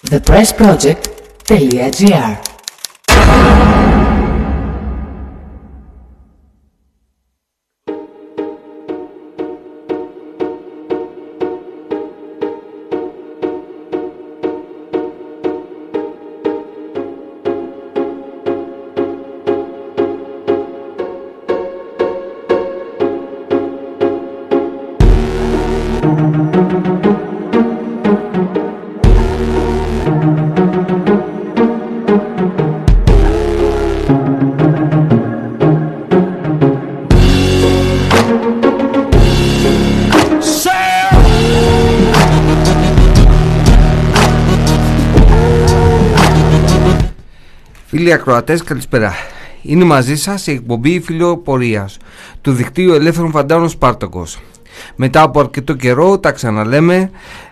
thepressproject.gr. Φίλοι ακροατές, καλησπέρα. Είναι μαζί σας η εκπομπή Φιλοπορίας του δικτύου Ελεύθερων Φαντάρων Σπάρτακος. Μετά από αρκετό καιρό τα ξαναλέμε.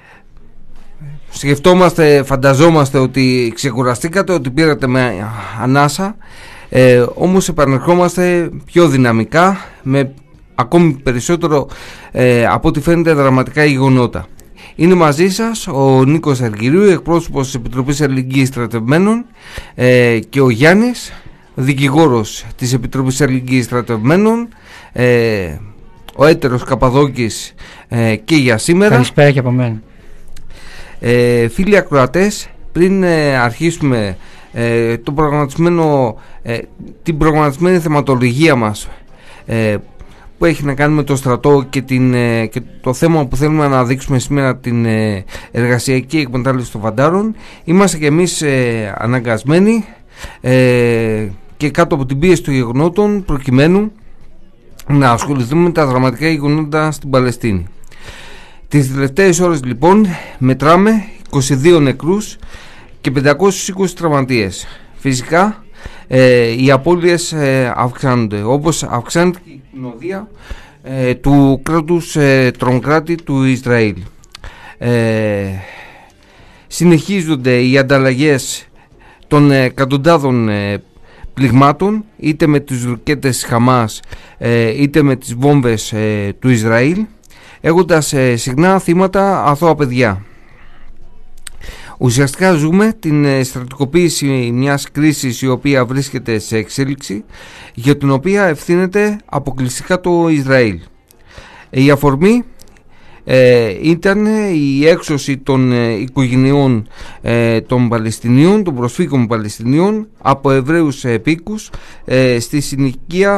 Φανταζόμαστε ότι ξεκουραστήκατε, ότι πήρατε με ανάσα, όμως επανερχόμαστε πιο δυναμικά, με ακόμη περισσότερο από ό,τι φαίνεται δραματικά γεγονότα. Είναι μαζί σας ο Νίκος Αργυρίου, εκπρόσωπος της Επιτροπής Αλληλεγγύης Στρατευμένων, και ο Γιάννης, δικηγόρος της Επιτροπής Αλληλεγγύης Στρατευμένων, ο έτερος Καπαδόκης, και για σήμερα. Καλησπέρα και από μένα. Φίλοι ακροατές, πριν αρχίσουμε την προγραμματισμένη θεματολογία μας, που έχει να κάνει με το στρατό και το θέμα που θέλουμε να αναδείξουμε σήμερα, την εργασιακή εκμετάλλευση των φαντάρων, είμαστε και εμείς αναγκασμένοι και κάτω από την πίεση των γεγονότων, προκειμένου να ασχοληθούμε με τα δραματικά γεγονότα στην Παλαιστίνη. Τις τελευταίες ώρες λοιπόν μετράμε 22 νεκρούς και 520 τραυματίες. Φυσικά οι απώλειες αυξάνονται, όπως αυξάνεται και η κοινοδία του κράτους τρομοκράτη του Ισραήλ. Συνεχίζονται οι ανταλλαγές των εκατοντάδων πληγμάτων, είτε με τις ρουκέτες Χαμάς είτε με τις βόμβες του Ισραήλ, έχοντας συχνά θύματα αθώα παιδιά. Ουσιαστικά ζούμε την στρατικοποίηση μιας κρίσης η οποία βρίσκεται σε εξέλιξη, για την οποία ευθύνεται αποκλειστικά το Ισραήλ. Η αφορμή ήταν η έξωση των οικογενειών των Παλαιστινίων, των προσφύγων Παλαιστινίων από Εβραίους επίκους στη συνοικία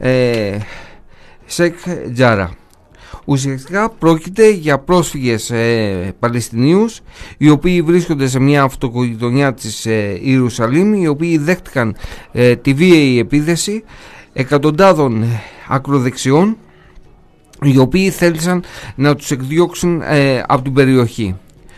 Σεκ Τζάρα. Ουσιαστικά πρόκειται για πρόσφυγες Παλαιστινίους, οι οποίοι βρίσκονται σε μια αυτοκολλητονιά της Ιερουσαλήμ, οι οποίοι δέχτηκαν τη βίαιη επίθεση εκατοντάδων ακροδεξιών, οι οποίοι θέλησαν να τους εκδιώξουν από την περιοχή.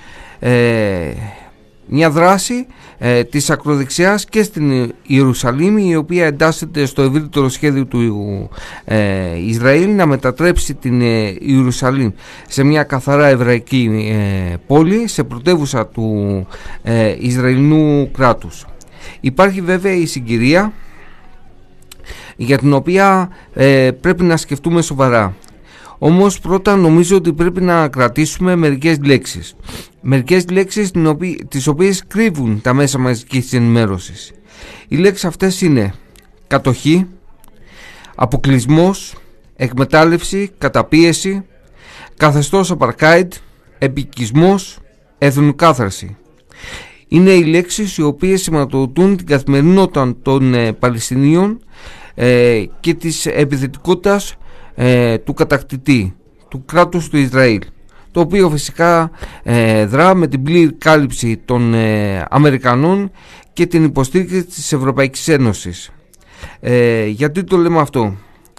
Μια δράση της ακροδεξιάς και στην Ιερουσαλήμ, η οποία εντάσσεται στο ευρύτερο σχέδιο του Ισραήλ να μετατρέψει την Ιερουσαλήμ σε μια καθαρά εβραϊκή πόλη, σε πρωτεύουσα του Ισραηλινού κράτους. Υπάρχει βέβαια η συγκυρία για την οποία πρέπει να σκεφτούμε σοβαρά. Όμως πρώτα νομίζω ότι πρέπει να κρατήσουμε μερικές λέξεις. Μερικές λέξεις τις οποίες κρύβουν τα μέσα μαζικής ενημέρωσης. Οι λέξεις αυτές είναι κατοχή, αποκλεισμός, εκμετάλλευση, καταπίεση, καθεστώς απαρκάιντ, επικισμός, εθνοκάθαρση. Είναι οι λέξεις οι οποίες σηματοδοτούν την καθημερινότητα των Παλαιστινίων και της επιθετικότητας του κατακτητή, του κράτους του Ισραήλ, το οποίο φυσικά δρά με την πλήρη κάλυψη των Αμερικανών και την υποστήριξη της Ευρωπαϊκής Ένωσης. Γιατί το λέμε αυτό?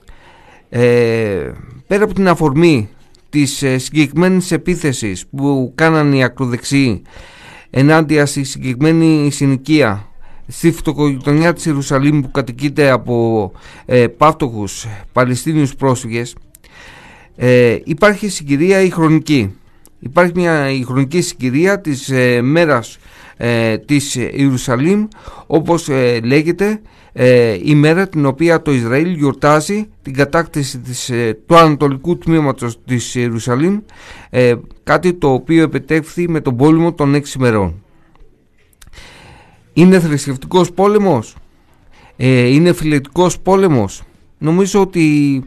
Πέρα από την αφορμή της συγκεκριμένης επίθεσης που κάνανε οι ακροδεξιοί ενάντια στη συγκεκριμένη συνοικία στη φτωχογειτονιά της Ιερουσαλήμ, που κατοικείται από πάυτοχους Παλαιστίνιους πρόσφυγες, υπάρχει συγκυρία η χρονική. Υπάρχει η χρονική συγκυρία της μέρας της Ιερουσαλήμ, όπως λέγεται, η μέρα την οποία το Ισραήλ γιορτάζει την κατάκτηση του ανατολικού τμήματος της Ιερουσαλήμ, κάτι το οποίο επετεύχθη με τον πόλεμο των 6 ημερών. Είναι θρησκευτικός πόλεμος, είναι φιλετικός πόλεμος? Νομίζω ότι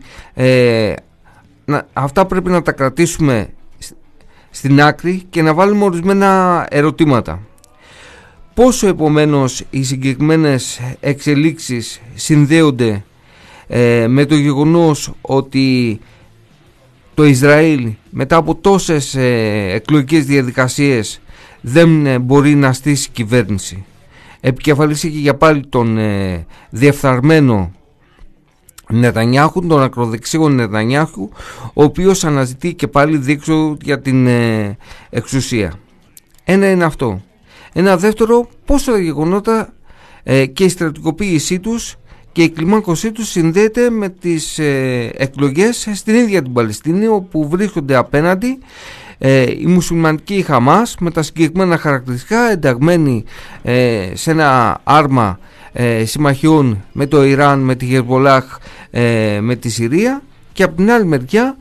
αυτά πρέπει να τα κρατήσουμε στην άκρη και να βάλουμε ορισμένα ερωτήματα. Πόσο επομένως οι συγκεκριμένες εξελίξεις συνδέονται με το γεγονός ότι το Ισραήλ μετά από τόσες εκλογικές διαδικασίες δεν μπορεί να στήσει κυβέρνηση? Επικεφαλής είχε για πάλι τον διεφθαρμένο Νετανιάχου, τον ακροδεξιό Νετανιάχου, ο οποίος αναζητεί και πάλι διέξοδο για την εξουσία. Ένα είναι αυτό. Ένα δεύτερο, πόσο τα γεγονότα και η στρατικοποίησή τους και η κλιμάκωσή τους συνδέεται με τις εκλογές στην ίδια την Παλαιστίνη, όπου βρίσκονται απέναντι η μουσουλμανική Χαμάς με τα συγκεκριμένα χαρακτηριστικά, ενταγμένη σε ένα άρμα συμμαχιών με το Ιράν, με τη Χεσμπολάχ, με τη Συρία, και από την άλλη μεριά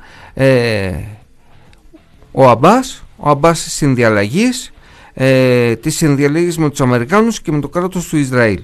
ο Αμπάς συνδιαλλαγής, της συνδιαλλαγής με τους Αμερικάνους και με το κράτος του Ισραήλ.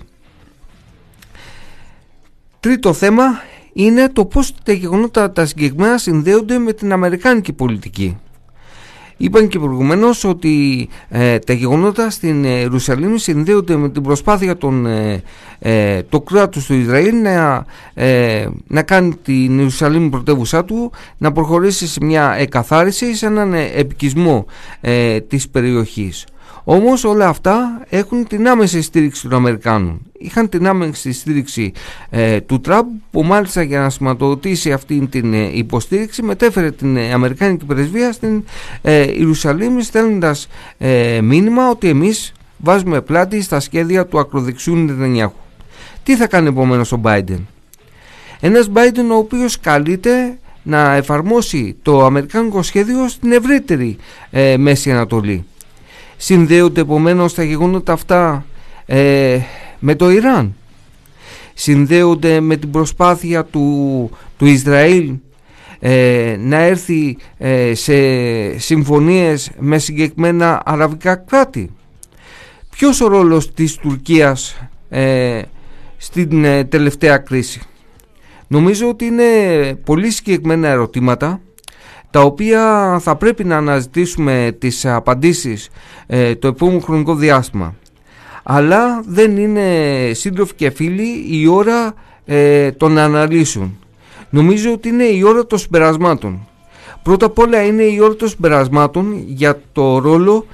Τρίτο θέμα είναι το πώς τα γεγονότα τα συγκεκριμένα συνδέονται με την αμερικάνικη πολιτική. Είπαν και προηγουμένως ότι τα γεγονότα στην Ιερουσαλήμ συνδέονται με την προσπάθεια το κράτος του Ισραήλ να κάνει την Ιερουσαλήμ πρωτεύουσά του, να προχωρήσει σε μια εκαθάριση, σε έναν επικισμό της περιοχής. Όμως όλα αυτά έχουν την άμεση στήριξη των Αμερικάνων. Είχαν την άμεση στήριξη του Τραμπ, που μάλιστα για να σηματοδοτήσει αυτή την υποστήριξη μετέφερε την Αμερικάνικη πρεσβεία στην Ιερουσαλήμ, στέλνοντας μήνυμα ότι εμείς βάζουμε πλάτη στα σχέδια του ακροδεξιού Νετανιάχου. Τι θα κάνει επομένως ο Biden? Ένας Biden ο οποίος καλείται να εφαρμόσει το αμερικάνικο σχέδιο στην ευρύτερη Μέση Ανατολή. Συνδέονται επομένως τα γεγονότα αυτά με το Ιράν? Συνδέονται με την προσπάθεια του Ισραήλ να έρθει σε συμφωνίες με συγκεκριμένα αραβικά κράτη? Ποιος ο ρόλος της Τουρκίας στην τελευταία κρίση? Νομίζω ότι είναι πολύ συγκεκριμένα ερωτήματα, τα οποία θα πρέπει να αναζητήσουμε τις απαντήσεις το επόμενο χρονικό διάστημα. Αλλά δεν είναι, σύντροφοι και φίλοι, η ώρα των αναλύσεων. Νομίζω ότι είναι η ώρα των συμπερασμάτων. Πρώτα απ' όλα είναι η ώρα των συμπερασμάτων για το ρόλο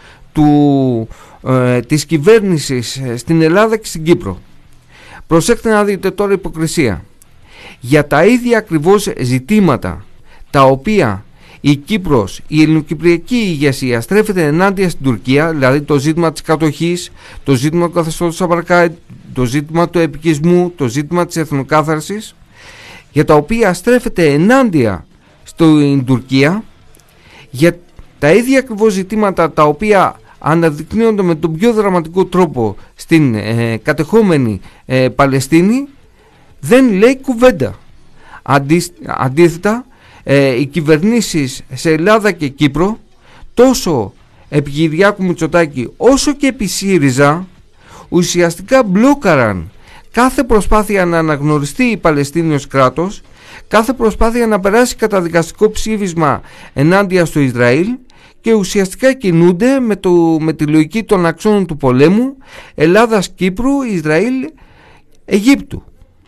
της κυβέρνησης στην Ελλάδα και στην Κύπρο. Προσέξτε να δείτε τώρα υποκρισία. Για τα ίδια ακριβώς ζητήματα τα οποία η Κύπρος, η ελληνοκυπριακή ηγεσία στρέφεται ενάντια στην Τουρκία, δηλαδή το ζήτημα της κατοχής, το ζήτημα του καθεστώτος Απαρκάιτ, το ζήτημα του επικισμού, το ζήτημα της εθνοκάθαρσης, για τα οποία στρέφεται ενάντια στην Τουρκία, για τα ίδια ακριβώς ζητήματα τα οποία αναδεικνύονται με τον πιο δραματικό τρόπο στην κατεχόμενη Παλαιστίνη, δεν λέει κουβέντα. Αντίθετα, οι κυβερνήσεις σε Ελλάδα και Κύπρο, τόσο επί Κυριάκου Μητσοτάκη όσο και επί ΣΥΡΙΖΑ, ουσιαστικά μπλόκαραν κάθε προσπάθεια να αναγνωριστεί η Παλαιστίνη ως κράτος, κάθε προσπάθεια να περάσει καταδικαστικό ψήφισμα ενάντια στο Ισραήλ, και ουσιαστικά κινούνται με τη λογική των αξώνων του πολέμου Ελλάδας-Κύπρου, Ισραήλ-Αιγύπτου.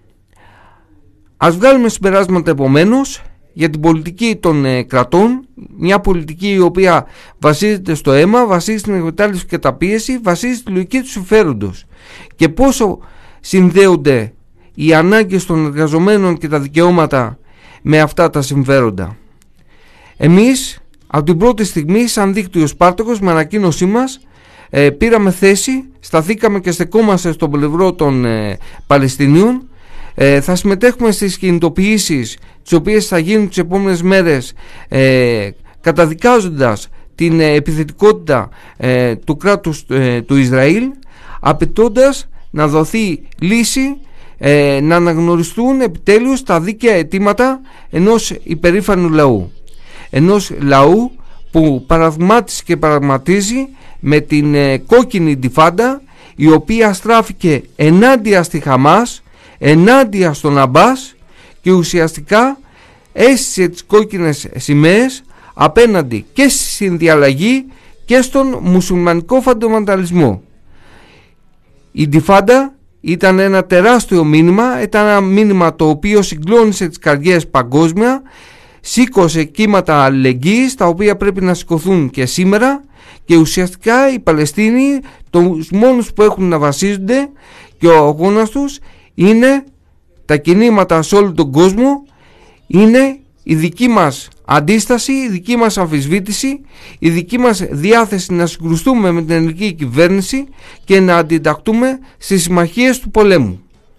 Ας βγάλουμε συμπεράσματα επομένως για την πολιτική των κρατών, μια πολιτική η οποία βασίζεται στο αίμα, βασίζεται στην εκμετάλλευση και τα πίεση, βασίζεται στη λογική του συμφέροντος, και πόσο συνδέονται οι ανάγκες των εργαζομένων και τα δικαιώματα με αυτά τα συμφέροντα. Εμείς από την πρώτη στιγμή, σαν δίκτυο Σπάρτακος, με ανακοίνωσή μας πήραμε θέση, σταθήκαμε και στεκόμαστε στον πλευρό των Παλαιστινίων. Θα συμμετέχουμε στις κινητοποιήσεις τις οποίες θα γίνουν τις επόμενες μέρες, καταδικάζοντας την επιθετικότητα του κράτους του Ισραήλ, απαιτώντας να δοθεί λύση, να αναγνωριστούν επιτέλους τα δίκαια αιτήματα ενός υπερήφανου λαού. Ενός λαού που παραδειγμάτισε και παραδειγματίζει με την κόκκινη ντιφάντα, η οποία στράφηκε ενάντια στη Χαμάς, ενάντια στον Αμπάς και ουσιαστικά έστησε τις κόκκινες σημαίες απέναντι και στη συνδιαλλαγή και στον μουσουλμανικό φαντομανταλισμό. Η Ντιφάντα ήταν ένα τεράστιο μήνυμα, ήταν ένα μήνυμα το οποίο συγκλώνησε τις καρδιές παγκόσμια, σήκωσε κύματα αλληλεγγύης τα οποία πρέπει να σηκωθούν και σήμερα, και ουσιαστικά οι Παλαιστίνοι, τους μόνους που έχουν να βασίζονται και ο αγώνας τους είναι τα κινήματα σε όλο τον κόσμο, είναι η δική μας αντίσταση, η δική μας αμφισβήτηση, η δική μας διάθεση να συγκρουστούμε με την ελληνική κυβέρνηση και να αντιταχτούμε στις συμμαχίες του πολέμου.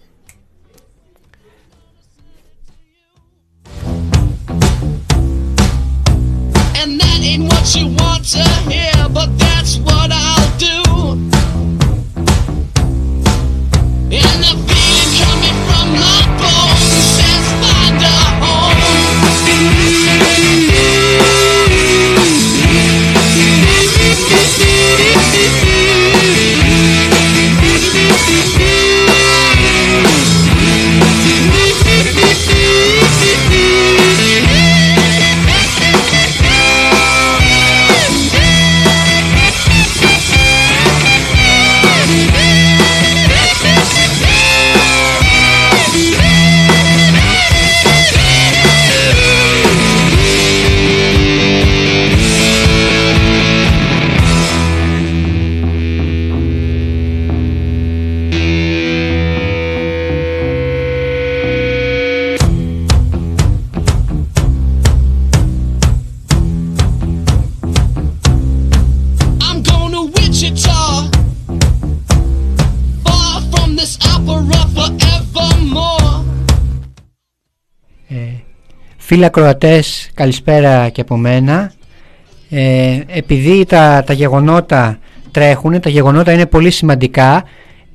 And that ain't what you want to hear, but that's what I'll do. And the feeling coming from my bones says find a home. Φίλοι ακροατές, καλησπέρα και από μένα. Επειδή τα γεγονότα τρέχουν, τα γεγονότα είναι πολύ σημαντικά,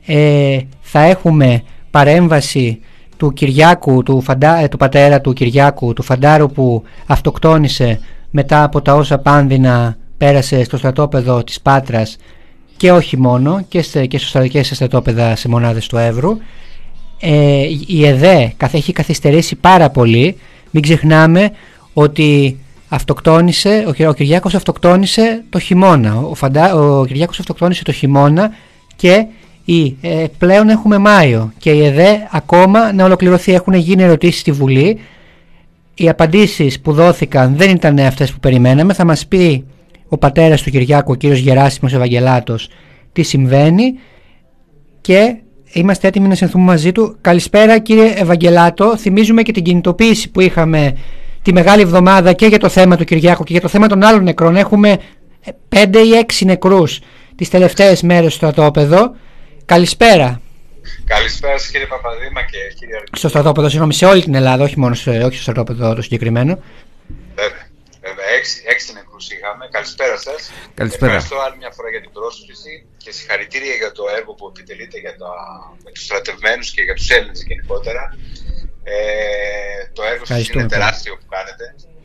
θα έχουμε παρέμβαση του Κυριάκου, του πατέρα του Κυριάκου, του φαντάρου που αυτοκτόνησε μετά από τα όσα πάνδυνα πέρασε στο στρατόπεδο της Πάτρας, και όχι μόνο, και σε στρατόπεδα σε μονάδες του Εύρου. Η ΕΔΕ έχει καθυστερήσει πάρα πολύ. Μην ξεχνάμε ότι ο Κυριάκος αυτοκτόνησε το χειμώνα. Ο Κυριάκος αυτοκτόνησε το χειμώνα και πλέον έχουμε Μάιο και η ΕΔΕ ακόμα να ολοκληρωθεί. Έχουν γίνει ερωτήσεις στη Βουλή. Οι απαντήσεις που δόθηκαν δεν ήταν αυτές που περιμέναμε. Θα μας πει ο πατέρας του Κυριάκου, ο κύριος Γεράσιμος Ευαγγελάτος, τι συμβαίνει και είμαστε έτοιμοι να συνθούμε μαζί του. Καλησπέρα κύριε Ευαγγελάτο. Θυμίζουμε και την κινητοποίηση που είχαμε τη Μεγάλη Εβδομάδα και για το θέμα του Κυριάκου και για το θέμα των άλλων νεκρών. Έχουμε 5 ή 6 νεκρούς τις τελευταίες μέρες στο στρατόπεδο. Καλησπέρα. Καλησπέρα σας κύριε Παπαδήμα και κύριε Αργυρή. Στο στρατόπεδο, συγγνώμη, σε όλη την Ελλάδα, όχι στο στρατόπεδο το συγκεκριμένο. Βέβαια. 6 νεκρούς είχαμε. Καλησπέρα σας. Καλησπέρα. Ευχαριστώ άλλη μια φορά για την πρόσκληση και συγχαρητήρια για το έργο που επιτελείτε με τους στρατευμένους και για τους Έλληνες γενικότερα. Το έργο σας είναι τεράστιο που κάνετε.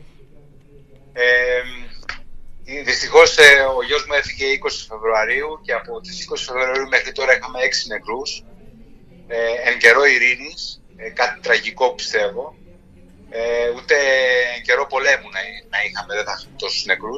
Δυστυχώς ο γιος μου έφυγε 20 Φεβρουαρίου και από τις 20 Φεβρουαρίου μέχρι τώρα είχαμε 6 νεκρούς. Εν καιρό ειρήνης, κάτι τραγικό πιστεύω. Ούτε εν καιρό πολέμου να είχαμε, δεν θα είχαμε τόσους νεκρούς.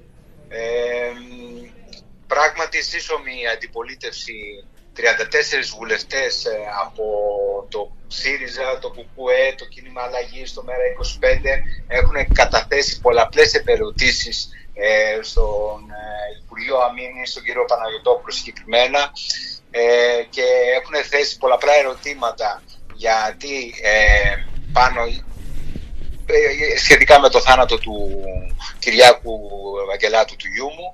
Πράγματι σύσσωμη αντιπολίτευση, 34 βουλευτές από το ΣΥΡΙΖΑ, το ΚΚΕ, το Κίνημα Αλλαγής, το ΜΕΡΑ25 έχουν καταθέσει πολλαπλές επερωτήσεις στον Υπουργείο Αμήνης, τον κύριο Παναγιωτόπουλο συγκεκριμένα, και έχουν θέσει πολλαπλά ερωτήματα γιατί πάνω σχετικά με το θάνατο του Κυριάκου Ευαγγελάτου, του γιού μου.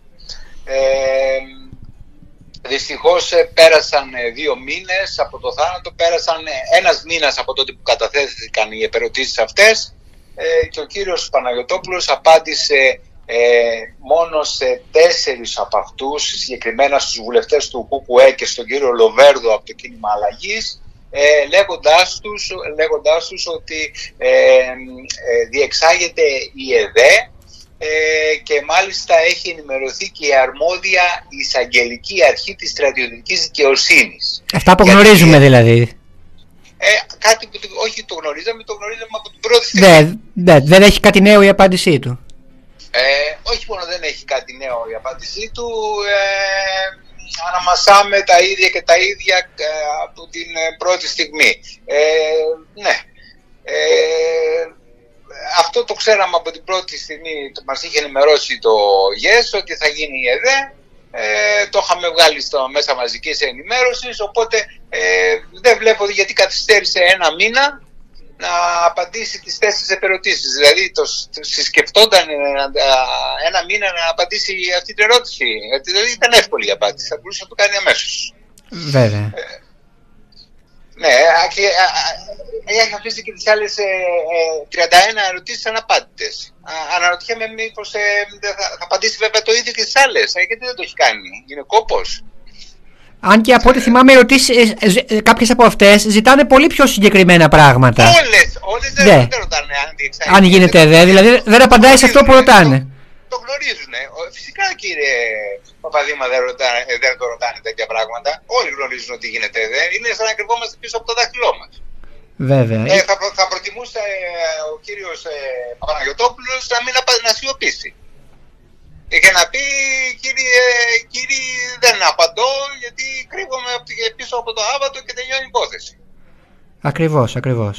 Δυστυχώς πέρασαν 2 μήνες από το θάνατο, πέρασαν 1 μήνας από τότε που καταθέθηκαν οι επερωτήσεις αυτές, και ο κύριος Παναγιωτόπουλος απάντησε μόνο σε 4 από αυτούς, συγκεκριμένα στους βουλευτές του ΚΚΕ και στον κύριο Λοβέρδο από το Κίνημα Αλλαγής, λέγοντάς τους ότι διεξάγεται η ΕΔΕ και μάλιστα έχει ενημερωθεί και η αρμόδια εισαγγελική αρχή της στρατιωτικής δικαιοσύνης. Αυτά που γνωρίζουμε δηλαδή. Κάτι που όχι το γνωρίζαμε από την πρώτη στιγμή. Δεν έχει κάτι νέο η απάντησή του. Όχι μόνο δεν έχει κάτι νέο η απάντησή του, αναμασάμε τα ίδια και τα ίδια από την πρώτη στιγμή. Ναι. Αυτό το ξέραμε από την πρώτη στιγμή, μας είχε ενημερώσει το ΓΕΣ ότι θα γίνει η ΕΔΕ, το είχαμε βγάλει στο μέσα μαζικής ενημέρωσης, οπότε δεν βλέπω γιατί καθυστέρησε ένα μήνα να απαντήσει τις 4 επερωτήσεις. Δηλαδή συσκεφτόταν ένα μήνα να απαντήσει αυτή την ερώτηση. Δηλαδή ήταν εύκολη η απάντηση, θα μπορούσε να το κάνει αμέσως. Βέβαια. Ναι, έχει αφήσει και τις άλλες 31 ερωτήσεις αναπάντητες. Αναρωτιέμαι μήπως θα απαντήσει βέβαια το ίδιο και τις άλλες, γιατί δεν το έχει κάνει, είναι κόπος. Αν και από ό,τι θυμάμαι οι ερωτήσεις, κάποιες από αυτές ζητάνε πολύ πιο συγκεκριμένα πράγματα. Όλες δεν ρωτάνε αν γίνεται δηλαδή δεν απαντάει σε αυτό που ρωτάνε. Το γνωρίζουν. Φυσικά κύριε Παπαδήμα δεν το ρωτάνε τέτοια πράγματα. Όλοι γνωρίζουν ότι γίνεται είναι σαν να κρυβόμαστε πίσω από το δάχτυλό μας. Βέβαια. Θα προτιμούσε ο κύριος Παπαναγιωτόπουλος να σιωπήσει. Και να πει κύριε δεν απαντώ γιατί κρύβομαι πίσω από το άβατο και τελειώνει η υπόθεση. Ακριβώς.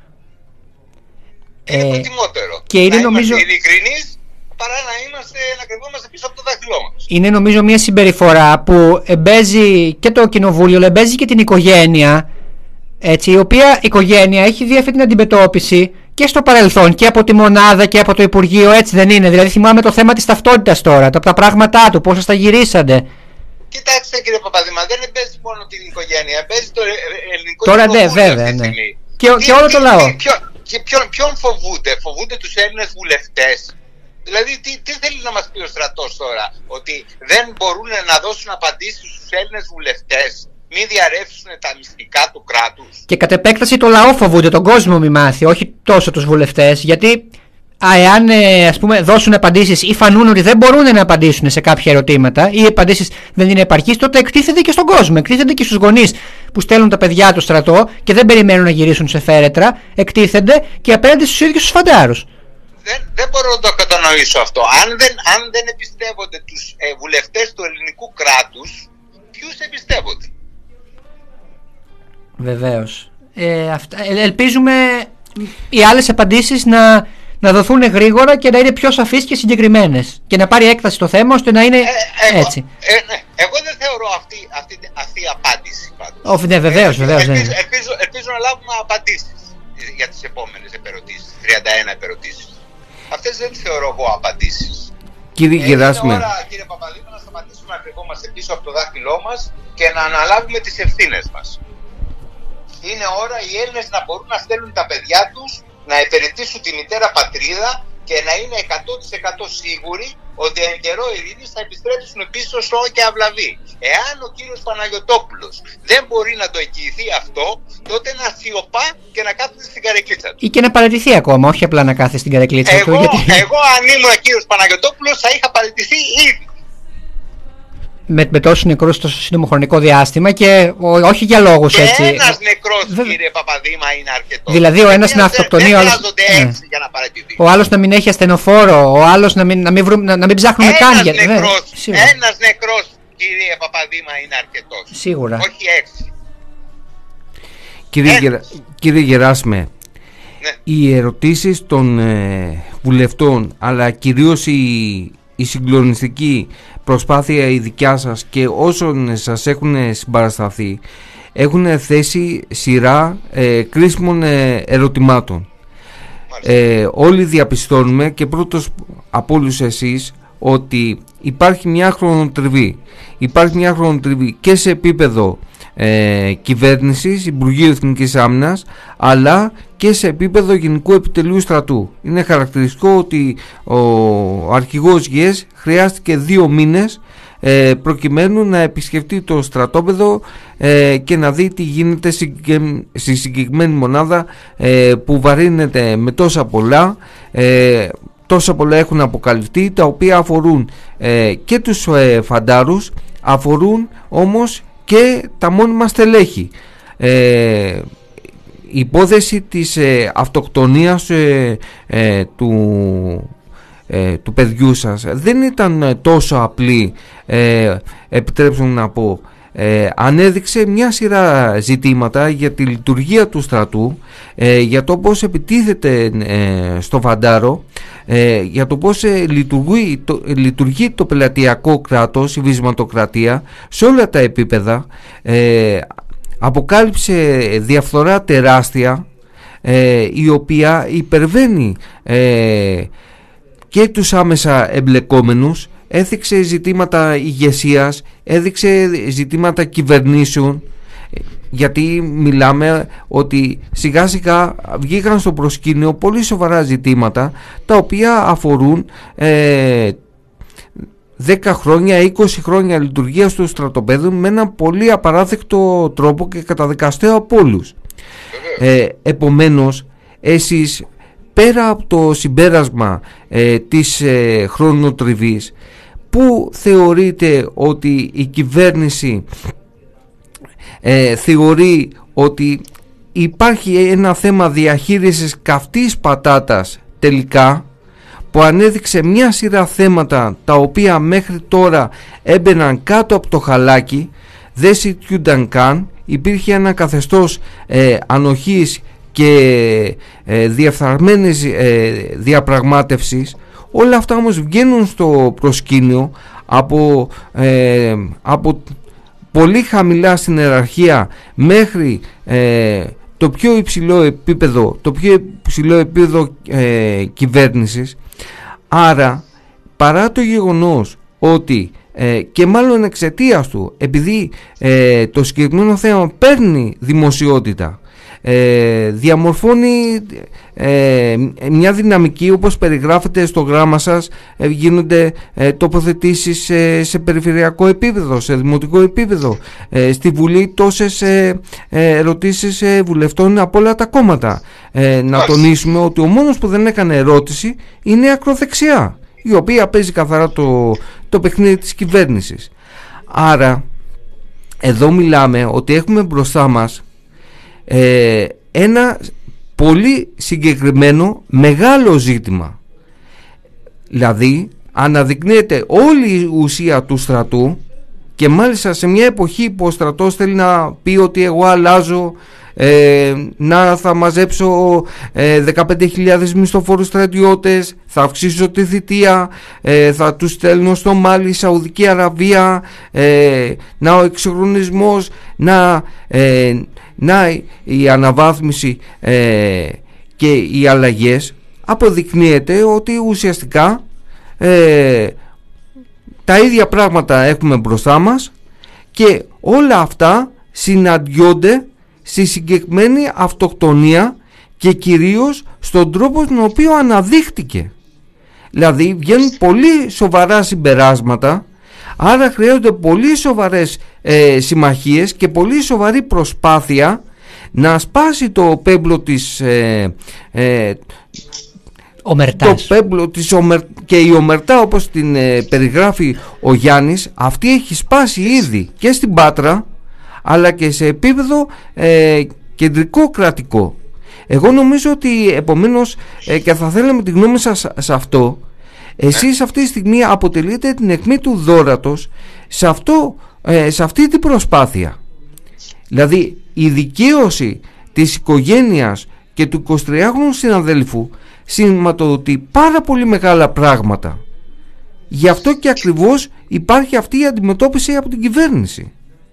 Είναι προτιμότερο και είναι να νομίζω... είμαστε ειλικρινείς παρά να κρυβόμαστε πίσω από το δάχτυλό μας. Είναι νομίζω μια συμπεριφορά που εμπέζει και το κοινοβούλιο, αλλά εμπέζει και την οικογένεια, έτσι, η οποία οικογένεια έχει δει αυτή την αντιμετώπιση και στο παρελθόν και από τη μονάδα και από το Υπουργείο, έτσι δεν είναι? Δηλαδή θυμάμαι το θέμα της ταυτότητας τώρα, τα πράγματά του, πώς τα γυρίσατε. Κοιτάξτε κύριε Παπαδήμα, δεν εμπέζει μόνο την οικογένεια, εμπέζει το ελληνικό τώρα κοινοβούλιο. Τώρα βέβαια, ναι. Και όλο το λαό. Ποιον φοβούνται τους Έλληνες βουλευτές? Δηλαδή τι θέλει να μας πει ο στρατός τώρα? Ότι δεν μπορούν να δώσουν απαντήσεις στους Έλληνες βουλευτές, μη διαρρεύσουν τα μυστικά του κράτους? Και κατ' επέκταση το λαό φοβούνται, τον κόσμο μη μάθει, όχι τόσο τους βουλευτές. Γιατί εάν ας πούμε δώσουν απαντήσεις ή φανούν ότι δεν μπορούν να απαντήσουν σε κάποια ερωτήματα ή οι απαντήσεις δεν είναι επαρκείς, τότε εκτίθεται και στον κόσμο, εκτίθεται και στους γονείς που στέλνουν τα παιδιά του στρατό και δεν περιμένουν να γυρίσουν σε φέρετρα, εκτίθενται και απέναντι στους ίδιους τους φαντάρους. Δεν μπορώ να το κατανοήσω αυτό. Αν δεν εμπιστεύονται τους βουλευτές του ελληνικού κράτους, ποιους εμπιστεύονται? Βεβαίως. Ελπίζουμε οι άλλες απαντήσεις να δοθούν γρήγορα και να είναι πιο σαφείς και συγκεκριμένες και να πάρει έκταση το θέμα ώστε να είναι έτσι. Ναι. Εγώ δεν θεωρώ αυτή η απάντηση πάντως. Όχι, ναι, βεβαίως. Ελπίζω να λάβουμε απαντήσεις για τις επόμενες επερωτήσεις, 31 επερωτήσεις. Αυτές δεν τις θεωρώ εγώ απαντήσεις. Κύριε Γεράσμε, είναι ώρα, κύριε Παπαδήμα, να σταματήσουμε να κρυβόμαστε πίσω από το δάχτυλό μας και να αναλάβουμε τις ευθύνες μας. Είναι ώρα οι Έλληνες να μπορούν να στέλνουν τα παιδιά τους να υπηρετήσουν τη μητέρα πατρίδα και να είναι 100% σίγουροι ότι εν καιρό ειρήνης θα επιστρέψουν πίσω σώ και αυλαβή. Εάν ο κύριος Παναγιωτόπουλος δεν μπορεί να το εγγυηθεί αυτό, τότε να σιωπά και να κάθεται στην καρεκλίτσα του. Ή και να παραιτηθεί ακόμα, όχι απλά να κάθεται στην καρεκλίτσα του. Εγώ αν ήμουν κύριος Παναγιωτόπουλος θα είχα παραιτηθεί ήδη. Με τόσους νεκρούς τόσο σύντομο χρονικό διάστημα και όχι για λόγους έτσι. Και ένας νεκρός κύριε Παπαδήμα είναι αρκετός. Δηλαδή ο ένας να αυτοκτονεί, ο άλλος να μην έχει ασθενοφόρο, ο άλλος να μην ψάχνουμε καν. Ένας νεκρός κύριε Παπαδήμα είναι αρκετός. Σίγουρα. Όχι 6. Κύριε Γεράσμε, ναι. Οι ερωτήσεις των βουλευτών αλλά κυρίως η συγκλονιστική προσπάθεια η δικιά σας και όσων σας έχουν συμπαρασταθεί έχουν θέσει σειρά κρίσιμων ερωτημάτων. Όλοι διαπιστώνουμε και πρώτος από όλους εσείς ότι υπάρχει μια χρονοτριβή. Υπάρχει μια χρονοτριβή και σε επίπεδο κυβέρνησης, Υπουργείου Εθνικής Άμυνας, αλλά και σε επίπεδο Γενικού Επιτελείου Στρατού. Είναι χαρακτηριστικό ότι ο αρχηγός ΓΕΣ χρειάστηκε 2 μήνες προκειμένου να επισκεφτεί το στρατόπεδο και να δει τι γίνεται στη συγκεκριμένη μονάδα που βαρύνεται με τόσα πολλά, τόσα πολλά έχουν αποκαλυφθεί, τα οποία αφορούν και τους φαντάρους, αφορούν όμως και τα μόνιμα στελέχη. Η υπόθεση της αυτοκτονίας του παιδιού σας δεν ήταν τόσο απλή, επιτρέψτε μου να πω. Ανέδειξε μια σειρά ζητήματα για τη λειτουργία του στρατού, για το πώς επιτίθεται στο φαντάρο, για το πώς λειτουργεί το πελατειακό κράτος, η βυσματοκρατία σε όλα τα επίπεδα. Αποκάλυψε διαφθορά τεράστια, η οποία υπερβαίνει και τους άμεσα εμπλεκόμενους, έθιξε ζητήματα ηγεσίας, έδειξε ζητήματα κυβερνήσεων, γιατί μιλάμε ότι σιγά σιγά βγήκαν στο προσκήνιο πολύ σοβαρά ζητήματα, τα οποία αφορούν 10 χρόνια, 20 χρόνια λειτουργίας του στρατοπέδου με έναν πολύ απαράδεκτο τρόπο και καταδικαστέο από όλους. Επομένως, εσείς πέρα από το συμπέρασμα της χρονοτριβής, πού θεωρείτε ότι η κυβέρνηση θεωρεί ότι υπάρχει ένα θέμα διαχείρισης καυτής πατάτας τελικά, που ανέδειξε μια σειρά θέματα τα οποία μέχρι τώρα έμπαιναν κάτω από το χαλάκι, δεν συζητιούνταν καν, υπήρχε ένα καθεστώς ανοχής και διεφθαρμένης διαπραγμάτευσης. Όλα αυτά όμως βγαίνουν στο προσκήνιο από πολύ χαμηλά στην ιεραρχία μέχρι το πιο υψηλό επίπεδο κυβέρνησης. Άρα, παρά το γεγονός ότι και μάλλον εξαιτίας του, επειδή το συγκεκριμένο θέμα παίρνει δημοσιότητα, διαμορφώνει μια δυναμική, όπως περιγράφεται στο γράμμα σας, γίνονται τοποθετήσεις σε περιφερειακό επίπεδο, σε δημοτικό επίπεδο, στη Βουλή τόσες ερωτήσεις βουλευτών από όλα τα κόμματα. Να τονίσουμε ότι ο μόνος που δεν έκανε ερώτηση είναι η ακροδεξιά, η οποία παίζει καθαρά το παιχνίδι της κυβέρνησης. Άρα εδώ μιλάμε ότι έχουμε μπροστά μας ένα πολύ συγκεκριμένο μεγάλο ζήτημα. Δηλαδή αναδεικνύεται όλη η ουσία του στρατού, και μάλιστα σε μια εποχή που ο στρατός θέλει να πει ότι εγώ αλλάζω, να θα μαζέψω 15.000 μισθοφόρους στρατιώτες, θα αυξήσω τη θητεία, θα τους στέλνω στο Μάλι, Σαουδική Αραβία, να ο εξυγχρονισμός, να η αναβάθμιση και οι αλλαγές. Αποδεικνύεται ότι ουσιαστικά τα ίδια πράγματα έχουμε μπροστά μας, και όλα αυτά συναντιόνται στη συγκεκριμένη αυτοκτονία, και κυρίως στον τρόπο τον οποίο αναδείχτηκε. Δηλαδή βγαίνουν πολύ σοβαρά συμπεράσματα, άρα χρειάζονται πολύ σοβαρές συμμαχίες και πολύ σοβαρή προσπάθεια να σπάσει το πέμπλο της και η ομερτά, όπως την περιγράφει ο Γιάννης. Αυτή έχει σπάσει ήδη και στην Πάτρα, αλλά και σε επίπεδο κεντρικό κρατικό. Εγώ νομίζω ότι επομένως, και θα θέλαμε τη γνώμη σας σε αυτό, εσείς αυτή τη στιγμή αποτελείτε την αιχμή του δώρατος σε αυτή την προσπάθεια. Δηλαδή η δικαίωση της οικογένειας και του 23χρονου συναδέλφου σηματοδοτεί πάρα πολύ μεγάλα πράγματα. Γι' αυτό και ακριβώς υπάρχει αυτή η αντιμετώπιση από την κυβέρνηση.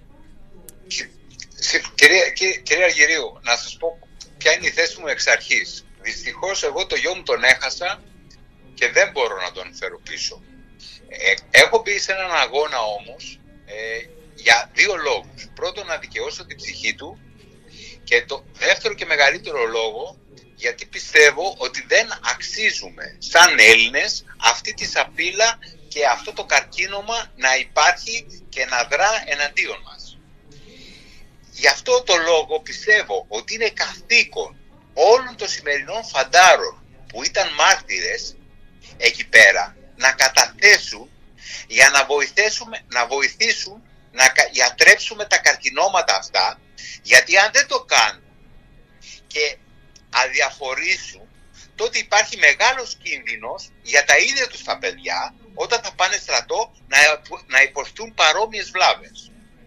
Κυρία Αργυρίου, να σας πω ποια είναι η θέση μου εξ αρχής. Δυστυχώς εγώ το γιο μου τον έχασα και δεν μπορώ να τον φέρω πίσω. Έχω μπει σε έναν αγώνα όμως για δύο λόγους. Πρώτον, να δικαιώσω την ψυχή του, και το δεύτερο και μεγαλύτερο λόγο, γιατί πιστεύω ότι δεν αξίζουμε σαν Έλληνες αυτή τη σαπίλα και αυτό το καρκίνωμα να υπάρχει και να δρά εναντίον μας. Γι' αυτό το λόγο πιστεύω ότι είναι καθήκον όλων των σημερινών φαντάρων που ήταν μάρτυρες εκεί πέρα να καταθέσουν για να βοηθήσουν να γιατρέψουμε τα καρκινώματα αυτά, γιατί αν δεν το κάνουν και αδιαφορήσουν, τότε υπάρχει μεγάλος κίνδυνος για τα ίδια τους τα παιδιά, όταν θα πάνε στρατό, να υποστούν παρόμοιες βλάβες.